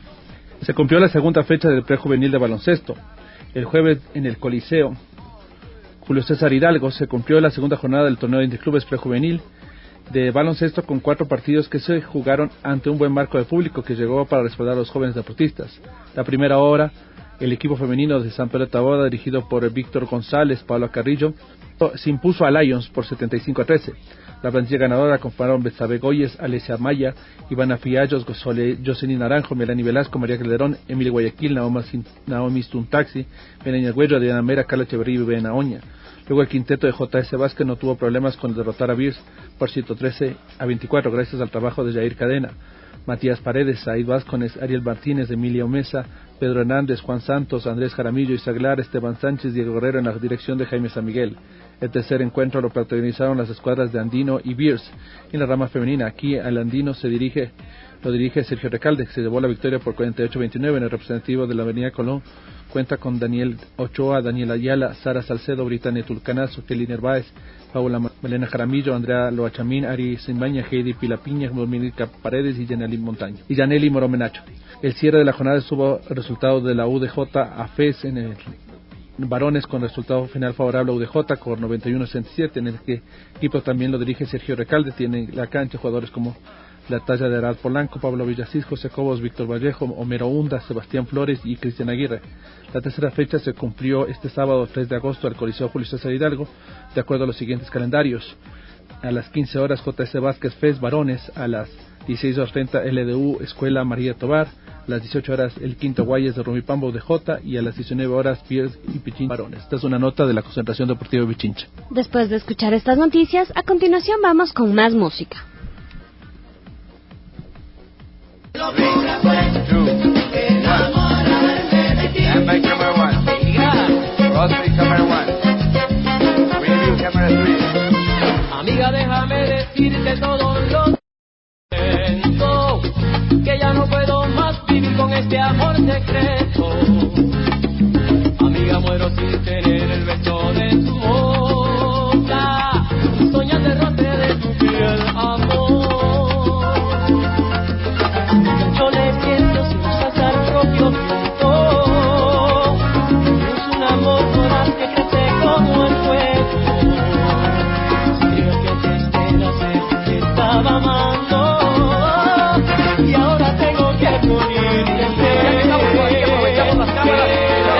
Speaker 1: Se cumplió la segunda fecha del prejuvenil de baloncesto. El jueves en el Coliseo Julio César Hidalgo se cumplió la segunda jornada del torneo de interclubes prejuvenil de baloncesto con cuatro partidos que se jugaron ante un buen marco de público que llegó para respaldar a los jóvenes deportistas. La primera hora, el equipo femenino de San Pedro de Taboada, dirigido por Víctor González, Pablo Carrillo, se impuso a Lions por setenta y cinco a trece. La plantilla ganadora conformaron Betsabe Goyes, Alesia Maya, Ivana Fiallos, Jocelyn Naranjo, Melanie Velasco, María Calderón, Emily Guayaquil, Naomi, Naomi Stuntaxi, Benenia Güello, Adriana Mera, Carla Echeverría y Bena Oña. Luego el quinteto de J S Vázquez no tuvo problemas con derrotar a Beers por ciento trece a veinticuatro gracias al trabajo de Jair Cadena, Matías Paredes, Said Vázquez, Ariel Martínez, Emilia Mesa, Pedro Hernández, Juan Santos, Andrés Jaramillo, Isaglar, Esteban Sánchez, Diego Guerrero en la dirección de Jaime San Miguel. El tercer encuentro lo protagonizaron las escuadras de Andino y Beers. En la rama femenina, aquí al Andino se dirige, lo dirige Sergio Recalde, que se llevó la victoria por cuarenta y ocho a veintinueve en el representativo de la Avenida Colón. Cuenta con Daniel Ochoa, Daniel Ayala, Sara Salcedo, Britannia Tulcanazo, Kelly Nerváez, Paula Malena Jaramillo, Andrea Loachamín, Ari Simbaña, Heidi Pilapiña, Dominica Paredes y Yaneli Montaño y Yaneli Moromenacho. El cierre de la jornada estuvo resultado de la U D J a F E S en el varones con resultado final favorable a U D J con noventa y uno a sesenta y siete, en el que equipo también lo dirige Sergio Recalde. Tiene la cancha jugadores como la talla de Arad Polanco, Pablo Villasís, José Cobos, Víctor Vallejo, Homero Hunda, Sebastián Flores y Cristian Aguirre. La tercera fecha se cumplió este sábado tres de agosto al Coliseo Julio César Hidalgo, de acuerdo a los siguientes calendarios. A las quince horas J S Vázquez F E S varones, a las dieciséis horas treinta L D U Escuela María Tobar, a las dieciocho horas el Quinto Guayas de Rumipambo de J y a las diecinueve horas Piers y Pichincha varones. Esta es una nota de la Concentración Deportiva de Pichincha.
Speaker 2: Después de escuchar estas noticias, a continuación vamos con más música.
Speaker 10: Amiga, déjame decirte todo lo que siento, que ya no puedo más vivir con este amor secreto. Amiga, muero sin tener el beso de tu boca, soñando el roce de tu piel, amor. Yo le siento sin pasar propio viento, es un amor moral que crece como el fuego. Creo que te esperas ser que estaba amando y ahora tengo que morir de sed. Aprovechamos las cámaras,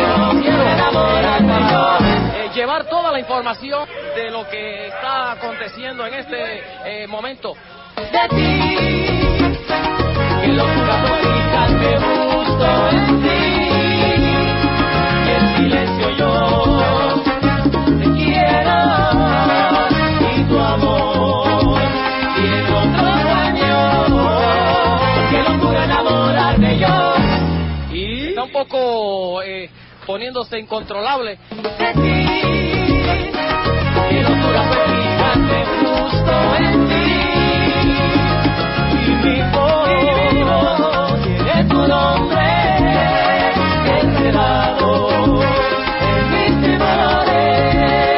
Speaker 10: eh, llevar toda la información de lo que está aconteciendo en este eh, momento. De ti, que locura bonita te busco en ti, y en silencio yo te quiero, y tu amor tiene otro dueño. Que locura enamorarme yo. Y está un poco eh, poniéndose incontrolable. De ti, que locura bonita te busco en ti. Y mi voz tiene tu nombre enredado en mis temores.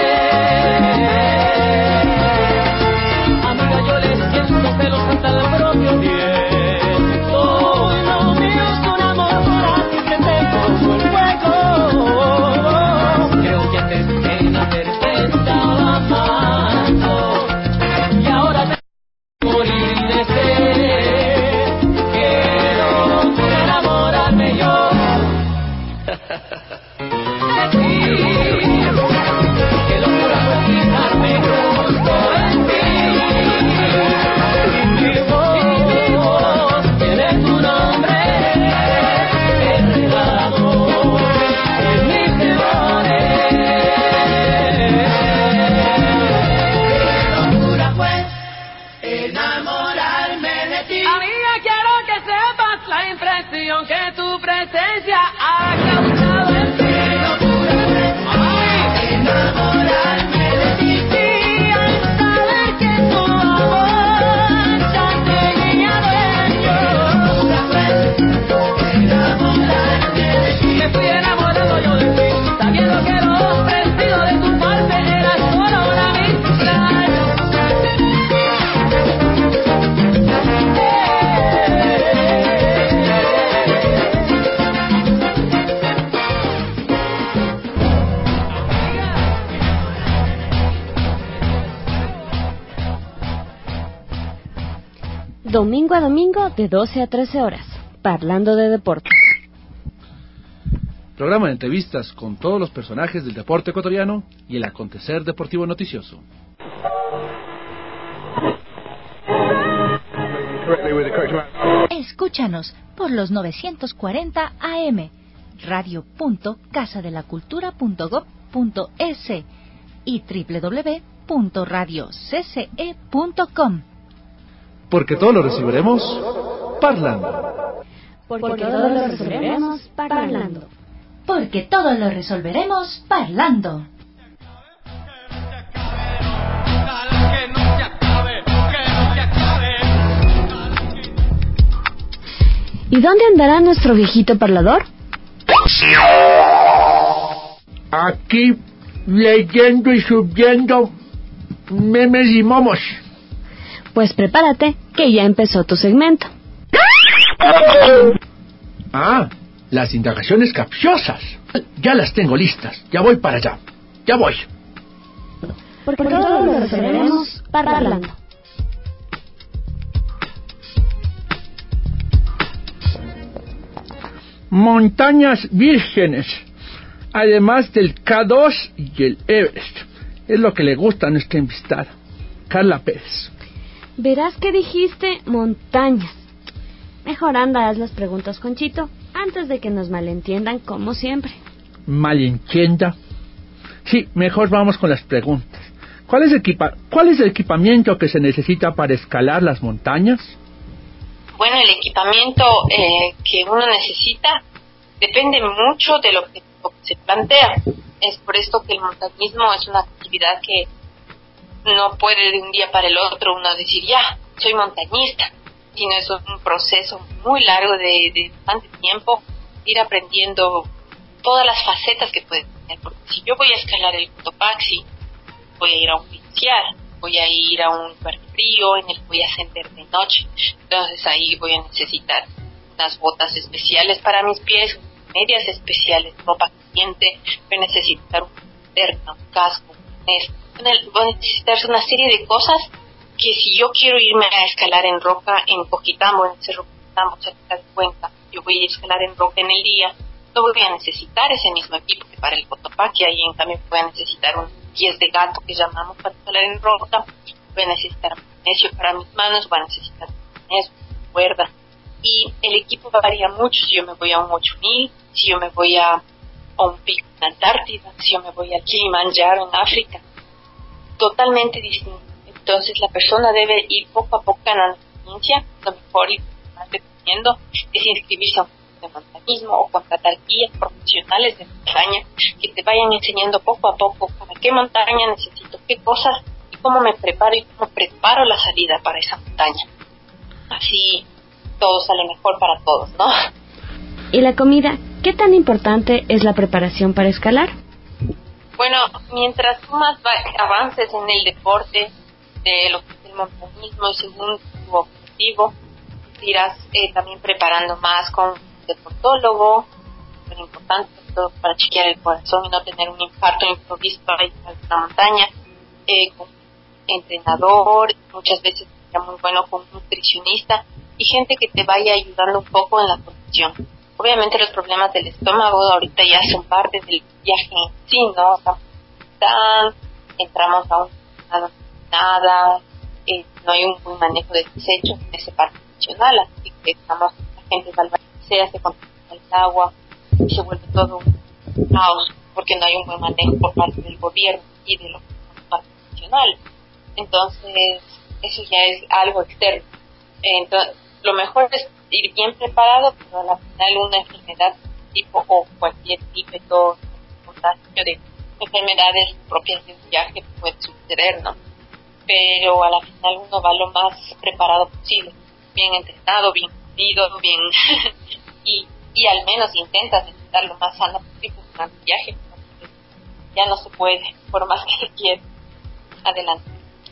Speaker 10: Amiga, yo le siento celos hasta el propio viento. No me gusta un amor por así que te como el fuego. Creo que antes de nacer te estaba amando y ahora te morir de sed. Quiero enamorarme yo de ti. Que locura fue fijarme justo en ti. Y mi voz tiene tu nombre enredado en mis temores. Qué locura fue enamorarme de ti. Amiga, quiero que
Speaker 2: domingo a domingo de doce a trece horas, Parlando de Deportes.
Speaker 1: Programa de entrevistas con todos los personajes del deporte ecuatoriano y el acontecer deportivo noticioso.
Speaker 4: Escúchanos por los novecientos cuarenta A M, radio punto casa de la cultura punto gob punto es y doble u doble u doble u punto radio c c e punto com.
Speaker 1: Porque todo lo recibiremos parlando.
Speaker 2: Porque todo lo resolveremos parlando.
Speaker 4: Porque todo lo resolveremos parlando.
Speaker 2: ¿Y dónde andará nuestro viejito parlador?
Speaker 11: Aquí, leyendo y subiendo memes y momos.
Speaker 2: Pues prepárate, que ya empezó tu segmento.
Speaker 11: Ah, las indagaciones capciosas. Ya las tengo listas. Ya voy para allá. Ya voy.
Speaker 2: Porque todo lo resolveremos parlando.
Speaker 11: Montañas vírgenes, además del K dos y el Everest. Es lo que le gusta a nuestra invitada, Carla Pérez.
Speaker 2: Verás que dijiste montañas. Mejor anda, haz las preguntas, Conchito, antes de que nos malentiendan como siempre.
Speaker 11: ¿Malentienda? Sí, mejor vamos con las preguntas. ¿Cuál es, equipa- ¿Cuál es el equipamiento que se necesita para escalar las montañas?
Speaker 6: Bueno, el equipamiento eh, que uno necesita depende mucho del objetivo que se plantea. Es por esto que el montañismo es una actividad que no puede de un día para el otro uno decir, ya, soy montañista, sino es un proceso muy largo de, de bastante tiempo, ir aprendiendo todas las facetas que puede tener. Porque si yo voy a escalar el Cotopaxi, voy a ir a un glaciar, voy a ir a un lugar frío en el que voy a ascender de noche, entonces ahí voy a necesitar unas botas especiales para mis pies, medias especiales, ropa caliente, voy a necesitar un terno, un casco, un arnés, voy a necesitar una serie de cosas que si yo quiero irme a escalar en roca en Coquitambo, en el Cerro Coquitambo, cerca de Cuenca, yo voy a ir a escalar en roca en el día, no voy a necesitar ese mismo equipo que para el Cotopaxi, ahí en cambio voy a necesitar un pies de gato que llamamos para escalar en roca, voy a necesitar magnesio para mis manos, voy a necesitar magnesio, cuerda, y el equipo varía mucho si yo me voy a un ocho mil, si yo me voy a, a un pico en Antártida, si yo me voy a Kilimanjaro en África, totalmente distinto. Entonces la persona debe ir poco a poco ganando experiencia. Lo mejor y lo que más recomiendo es inscribirse a un curso de montañismo o contratar guías profesionales de montaña que te vayan enseñando poco a poco para qué montaña necesito, qué cosas y cómo me preparo y cómo preparo la salida para esa montaña. Así todo sale mejor para todos, ¿no?
Speaker 2: ¿Y la comida? ¿Qué tan importante es la preparación para escalar?
Speaker 6: Bueno, mientras tú más avances en el deporte de lo que es el montañismo, según tu objetivo, te irás eh, también preparando más con un deportólogo, muy importante todo para chequear el corazón y no tener un infarto improviso ahí en la montaña, eh, con un entrenador, muchas veces sería muy bueno con un nutricionista y gente que te vaya ayudando un poco en la condición. Obviamente los problemas del estómago ahorita ya son parte del viaje en sí, ¿no? Estamos, entramos a un estado nada, eh, no hay un buen manejo de desechos en ese parque nacional, así que estamos, la gente va al balneario, se contamina el agua y se vuelve todo un caos porque no hay un buen manejo por parte del gobierno y de los parques nacionales. Entonces, eso ya es algo externo. Entonces, lo mejor es ir bien preparado, pero a la final una enfermedad tipo o cualquier tipo contagio de enfermedades propias de un viaje puede suceder, ¿no? Pero a la final uno va lo más preparado posible, bien entrenado, bien comido, bien y, y al menos intentas estar lo más sano posible durante el viaje, porque ya no se puede, por más que se quiera. Adelante.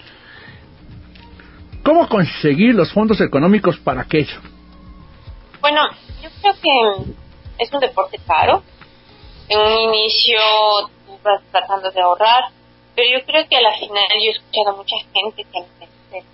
Speaker 11: ¿Cómo conseguir los fondos económicos para aquello?
Speaker 6: Bueno, yo creo que es un deporte caro. En un inicio tú vas tratando de ahorrar, pero yo creo que a la final yo he escuchado a mucha gente que me dice,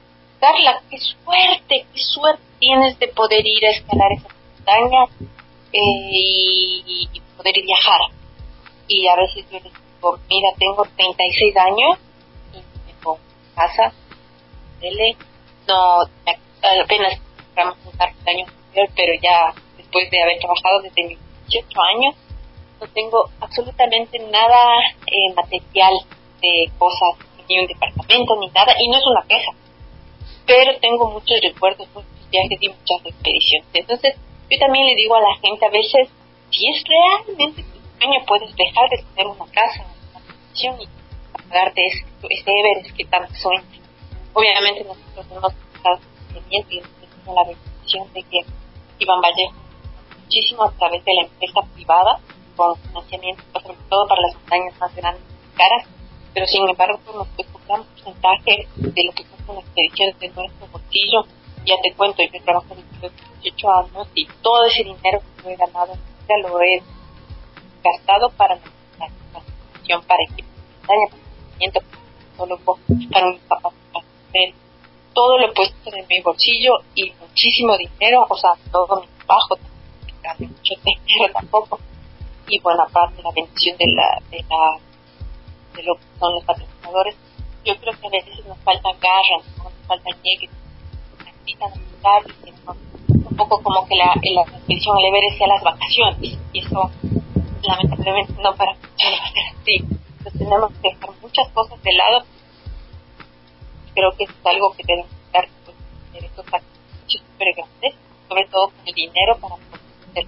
Speaker 6: Carla, qué suerte, qué suerte tienes de poder ir a escalar esa montaña eh, y, y poder viajar. Y a veces yo les digo, mira, tengo treinta y seis años y tengo casa, tele, no, apenas compramos un carro el año anterior, pero ya después de haber trabajado desde mis dieciocho años, no tengo absolutamente nada eh, material de cosas, ni un departamento, ni nada, y no es una queja, pero tengo muchos recuerdos, muchos viajes y muchas expediciones. Entonces, yo también le digo a la gente, a veces, si es realmente tu sueño, puedes dejar de tener una casa, una pensión y pagarte ese, ese Everest que tanto sueñas. Obviamente nosotros hemos estado pendientes y hemos tenido la bendición de que Iván Vallejo muchísimo a través de la empresa privada, con financiamiento, sobre todo para las montañas más grandes y caras, pero sin embargo nos cuesta un gran porcentaje de lo que cuesta una expedición de nuestro bolsillo. Ya te cuento, yo trabajo desde los dieciocho años y todo ese dinero que yo he ganado ya lo he gastado para la expedición, para equipo de montaña, para financiamiento, para un para un capacitación. Todo lo he puesto en mi bolsillo y muchísimo dinero, o sea, todo mi trabajo, no mucho dinero tampoco. Y bueno, aparte la bendición de la, de la de lo que son los patrocinadores, yo creo que a veces nos faltan garras, nos faltan llegues, nos necesitan ayudar, un poco como que la, la expedición al Everest sea las vacaciones, y eso lamentablemente no para muchos va a ser así. Entonces tenemos que dejar muchas cosas de lado. Creo que es algo que debemos dar, pues, tener estos sacrificios súper grandes, sobre todo con el dinero para poder hacerlo.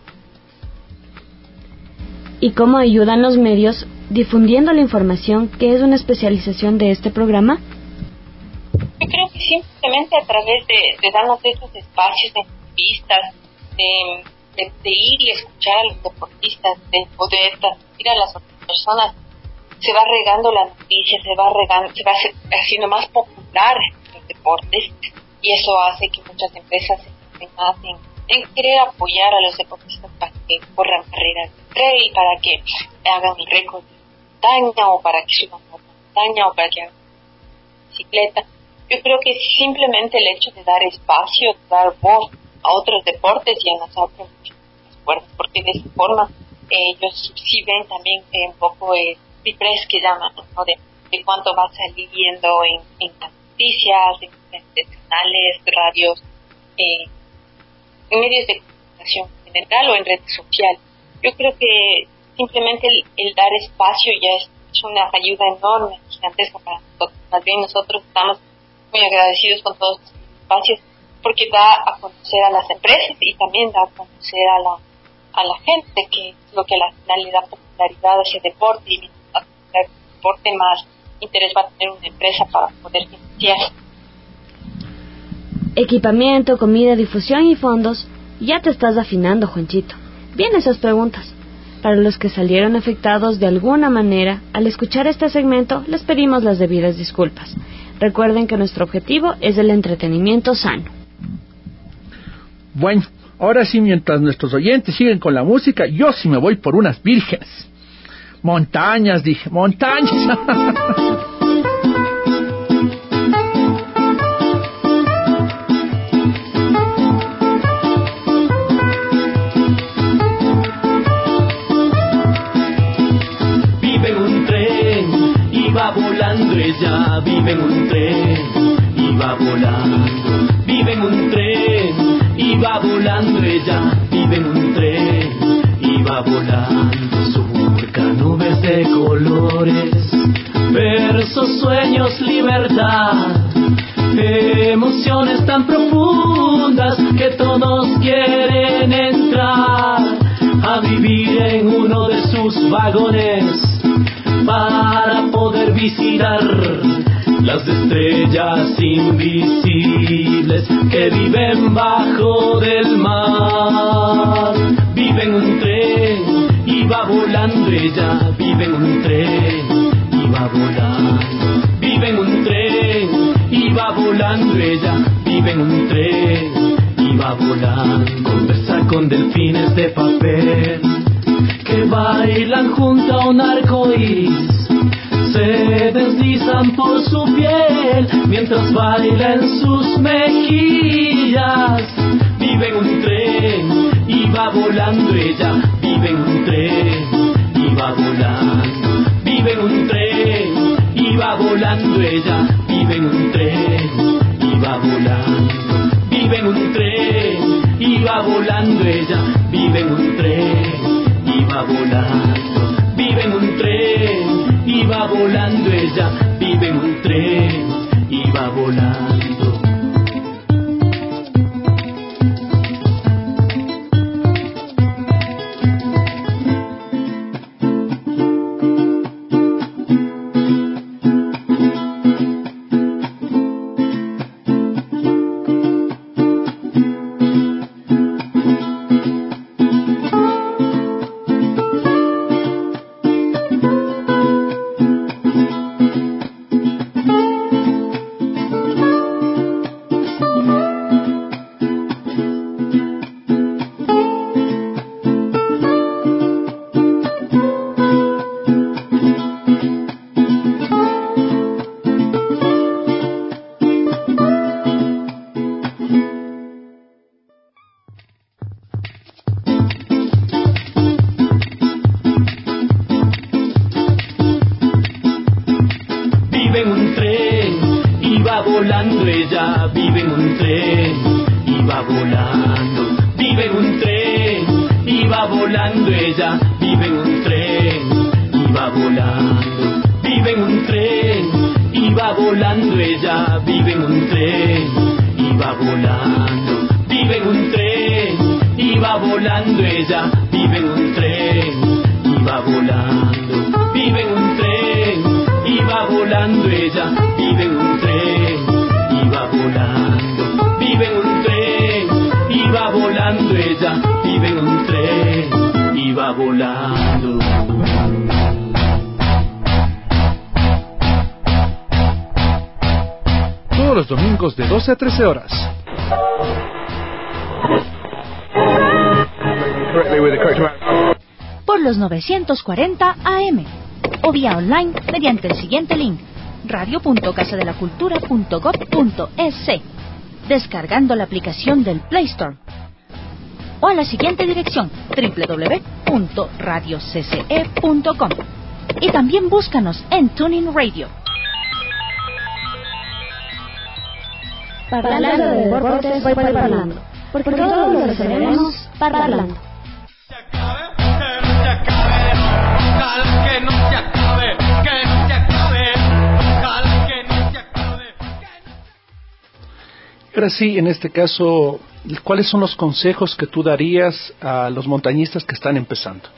Speaker 2: ¿Y cómo ayudan los medios difundiendo la información que es una especialización de este programa?
Speaker 6: Yo creo que simplemente a través de, de darnos estos espacios de entrevistas, de, de, de ir y escuchar a los deportistas, de poder transmitir a las otras personas, se va regando la noticia, se va regando, se va haciendo más popular los deportes, y eso hace que muchas empresas se enfoquen más en, en querer apoyar a los deportistas para que corran carreras de trail, para que hagan el récord de montaña, o para que suban por montaña, o para que hagan bicicleta. Yo creo que simplemente el hecho de dar espacio, dar voz a otros deportes ya nos abre mucho más puertas, porque de esa forma eh, ellos sí ven también eh, un poco el eh, refresh que llaman, ¿no? de, de cuánto va saliendo en, en noticias, en diferentes canales, radios, eh, en medios de comunicación en general o en redes sociales. Yo creo que simplemente el, el dar espacio ya es, es una ayuda enorme, gigantesca para nosotros. Más bien nosotros estamos muy agradecidos con todos estos espacios, porque da a conocer a las empresas y también da a conocer a la a la gente, que es lo que al final le da popularidad a ese deporte, y a el deporte más interés va a tener una empresa para poder financiar.
Speaker 2: Equipamiento, comida, difusión y fondos. Ya te estás afinando, Juanchito. Bien esas preguntas. Para los que salieron afectados de alguna manera al escuchar este segmento, les pedimos las debidas disculpas. Recuerden que nuestro objetivo es el entretenimiento sano.
Speaker 11: Bueno, ahora sí, mientras nuestros oyentes siguen con la música, yo sí me voy por unas vírgenes. Montañas, dije, montañas.
Speaker 9: Vive en un tren y va volando ella, vive en un tren y va volando, vive en un tren y va volando ella, vive en un tren y va volando, surca nubes de colores, versos, sueños, libertad, emociones tan profundas que todos quieren entrar a vivir en uno de sus vagones para poder visitar las estrellas invisibles que viven bajo del mar. Vive en un tren y va volando ella, vive en un tren y va volando, vive en un tren y va volando ella, vive en un tren y va volando. Conversa con delfines de papel que bailan junto a un arco iris, se deslizan por su piel mientras baila en sus mejillas. Vive en un tren y va volando ella, vive en un tren y va volando. Vive en un tren y va volando ella, vive en un tren y va volando. Vive en un tren y va volando ella, vive en un tren y va volando. Vive en un tren y va volando ella, vive en un tren y va volando.
Speaker 1: De doce a trece horas.
Speaker 4: Por los novecientos cuarenta A M o vía online mediante el siguiente link: radio punto casa de la cultura punto gob punto es, descargando la aplicación del Play Store, o a la siguiente dirección: doble u doble u doble u punto radio c c e punto com, y también búscanos en TuneIn Radio.
Speaker 2: Parlando de deportes, voy parlando, porque todos lo resolveremos parlando.
Speaker 3: Que no se acabe, que no se acabe, que no se acabe.
Speaker 1: Ahora sí, en este caso, ¿cuáles son los consejos que tú darías a los montañistas que están empezando?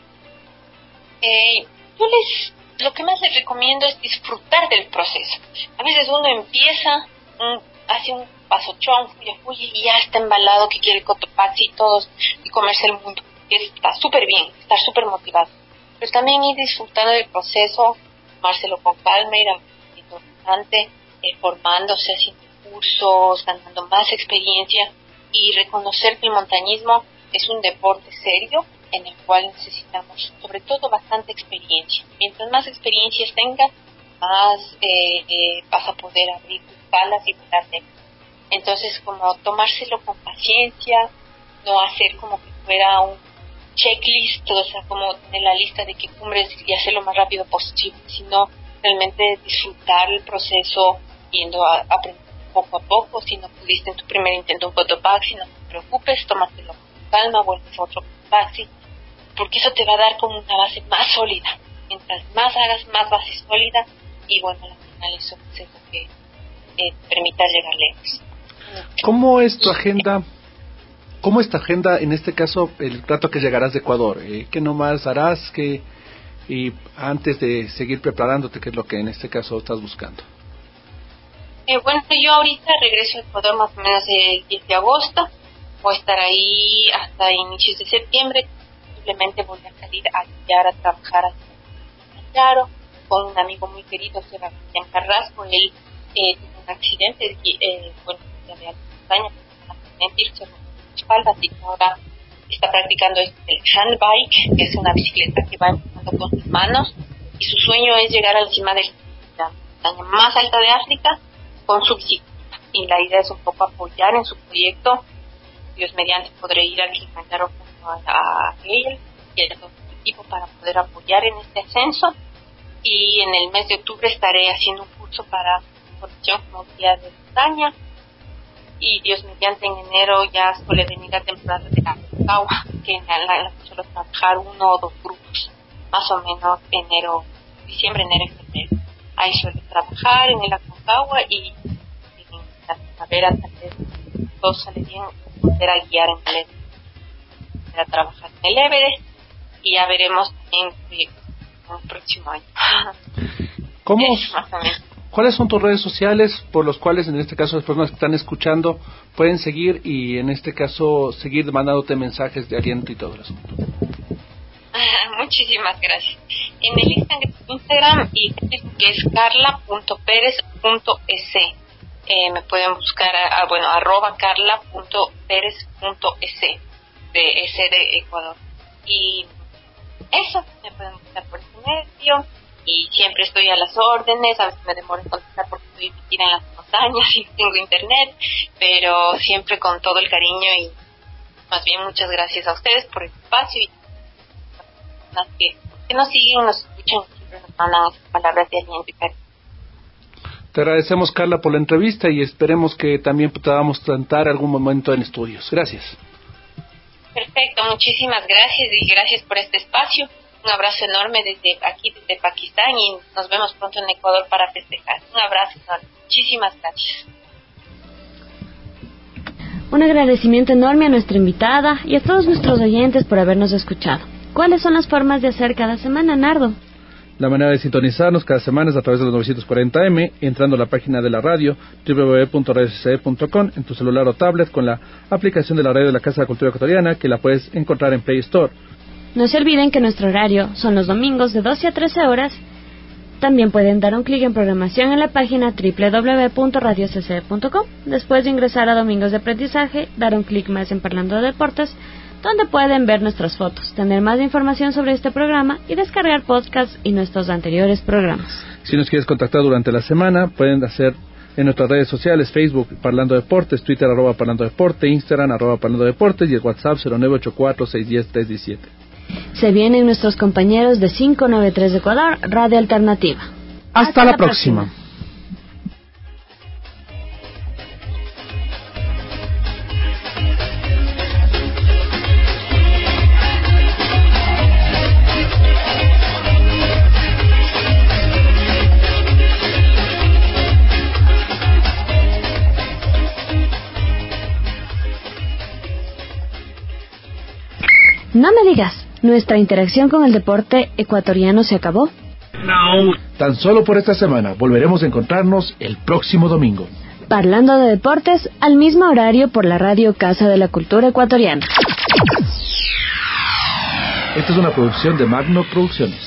Speaker 6: Eh, yo les, lo que más les recomiendo es disfrutar del proceso. A veces uno empieza, un, hace un pasochón, y ya está embalado que quiere el Cotopaxi y todos, y comerse el mundo. Está súper bien, está súper motivado. Pero también ir disfrutando del proceso, tomárselo con calma, ir aprendiendo bastante, eh, formándose, haciendo cursos, ganando más experiencia, y reconocer que el montañismo es un deporte serio en el cual necesitamos sobre todo bastante experiencia. Mientras más experiencias tengas, más eh, eh, vas a poder abrir tus alas y volarte. Entonces, como tomárselo con paciencia, no hacer como que fuera un checklist, o sea, como en la lista de que cumples y hacer lo más rápido posible, sino realmente disfrutar el proceso, yendo a aprender poco a poco. Si no pudiste en tu primer intento un Cotopaxi, no te preocupes, tómatelo con calma, vuelves a otro Cotopaxi, porque eso te va a dar como una base más sólida. Mientras más hagas, más base sólida, y bueno, al final eso es lo que eh, te permita llegar lejos.
Speaker 1: ¿Cómo es tu agenda? ¿Cómo es tu agenda en este caso, el rato que llegarás de Ecuador? Eh, ¿Qué nomás harás? ¿Qué, y antes de seguir preparándote, qué es lo que en este caso estás buscando?
Speaker 6: Eh, bueno, yo ahorita regreso a Ecuador más o menos el diez de agosto. Voy a estar ahí hasta inicios de septiembre. Simplemente voy a salir a guiar, a trabajar a Claro, con un amigo muy querido, Sebastián Carrasco. Él eh, tuvo un accidente, eh, bueno, de alta montaña, un accidente, y se rompió la espalda, así que ahora está practicando el handbike, que es una bicicleta que va empujando con sus manos, y su sueño es llegar a la cima de la montaña más alta de África con su bicicleta. Y la idea es un poco apoyar en su proyecto. Dios mediante podré ir al Kilimanjaro junto a, a él y a todo su equipo para poder apoyar en este ascenso. Y en el mes de octubre estaré haciendo un curso para formación como guía de montaña. Y Dios mediante en enero ya suele venir la temporada de la Aconcagua, que en la, la, la suelo trabajar uno o dos grupos, más o menos enero, diciembre, enero y febrero. Ahí suelo trabajar en el Aconcagua y en la primavera tal vez todo sale bien, volver a guiar en el Everest, volver a trabajar en el Everest y ya veremos en proyectos en el próximo año.
Speaker 1: ¿Cómo?
Speaker 6: Es más o menos.
Speaker 1: ¿Cuáles son tus redes sociales por los cuales, en este caso, las personas que están escuchando pueden seguir y, en este caso, seguir mandándote mensajes de aliento y todo el asunto?
Speaker 6: Muchísimas gracias. En el Instagram y Facebook, que es carla punto perez punto es, eh, me pueden buscar a, a bueno, arroba carla punto perez punto es, de S de Ecuador. Y eso, me pueden buscar por ese medio. Y siempre estoy a las órdenes, a veces me demoro en contestar porque estoy metida en las montañas y no tengo internet, pero siempre con todo el cariño y más bien muchas gracias a ustedes por el espacio y las que, que nos siguen, nos escuchan y siempre nos mandan esas palabras de aliento y cariño.
Speaker 1: Te agradecemos, Carla, por la entrevista y esperemos que también podamos tratar algún momento en estudios. Gracias.
Speaker 6: Perfecto, muchísimas gracias y gracias por este espacio. Un abrazo enorme desde aquí, desde Pakistán, y nos vemos pronto en Ecuador para festejar. Un abrazo enorme. Muchísimas gracias.
Speaker 2: Un agradecimiento enorme a nuestra invitada y a todos nuestros oyentes por habernos escuchado. ¿Cuáles son las formas de hacer cada semana, Nardo?
Speaker 1: La manera de sintonizarnos cada semana es a través de los novecientos cuarenta eme, entrando a la página de la radio, doble u doble u doble u punto radio c c e punto com, en tu celular o tablet con la aplicación de la radio de la Casa de la Cultura Ecuatoriana, que la puedes encontrar en Play Store.
Speaker 2: No se olviden que nuestro horario son los domingos de doce a trece horas. También pueden dar un clic en programación en la página doble u doble u doble u punto radio c c e punto com. Después de ingresar a Domingos de Aprendizaje, dar un clic más en Parlando de Deportes, donde pueden ver nuestras fotos, tener más información sobre este programa y descargar podcasts y nuestros anteriores programas.
Speaker 1: Si nos quieres contactar durante la semana, pueden hacer en nuestras redes sociales: Facebook Parlando Deportes, Twitter arroba Parlando Deporte, Instagram arroba Parlando Deportes y el WhatsApp cero nueve ocho cuatro seis uno cero tres uno siete.
Speaker 2: Se vienen nuestros compañeros de quinientos noventa y tres de Ecuador, Radio Alternativa.
Speaker 1: Hasta, Hasta la, la próxima. próxima.
Speaker 2: No me digas, ¿nuestra interacción con el deporte ecuatoriano se acabó?
Speaker 1: No, tan solo por esta semana. Volveremos a encontrarnos el próximo domingo.
Speaker 2: Parlando de deportes al mismo horario por la radio Casa de la Cultura Ecuatoriana.
Speaker 1: Esta es una producción de Magno Producciones.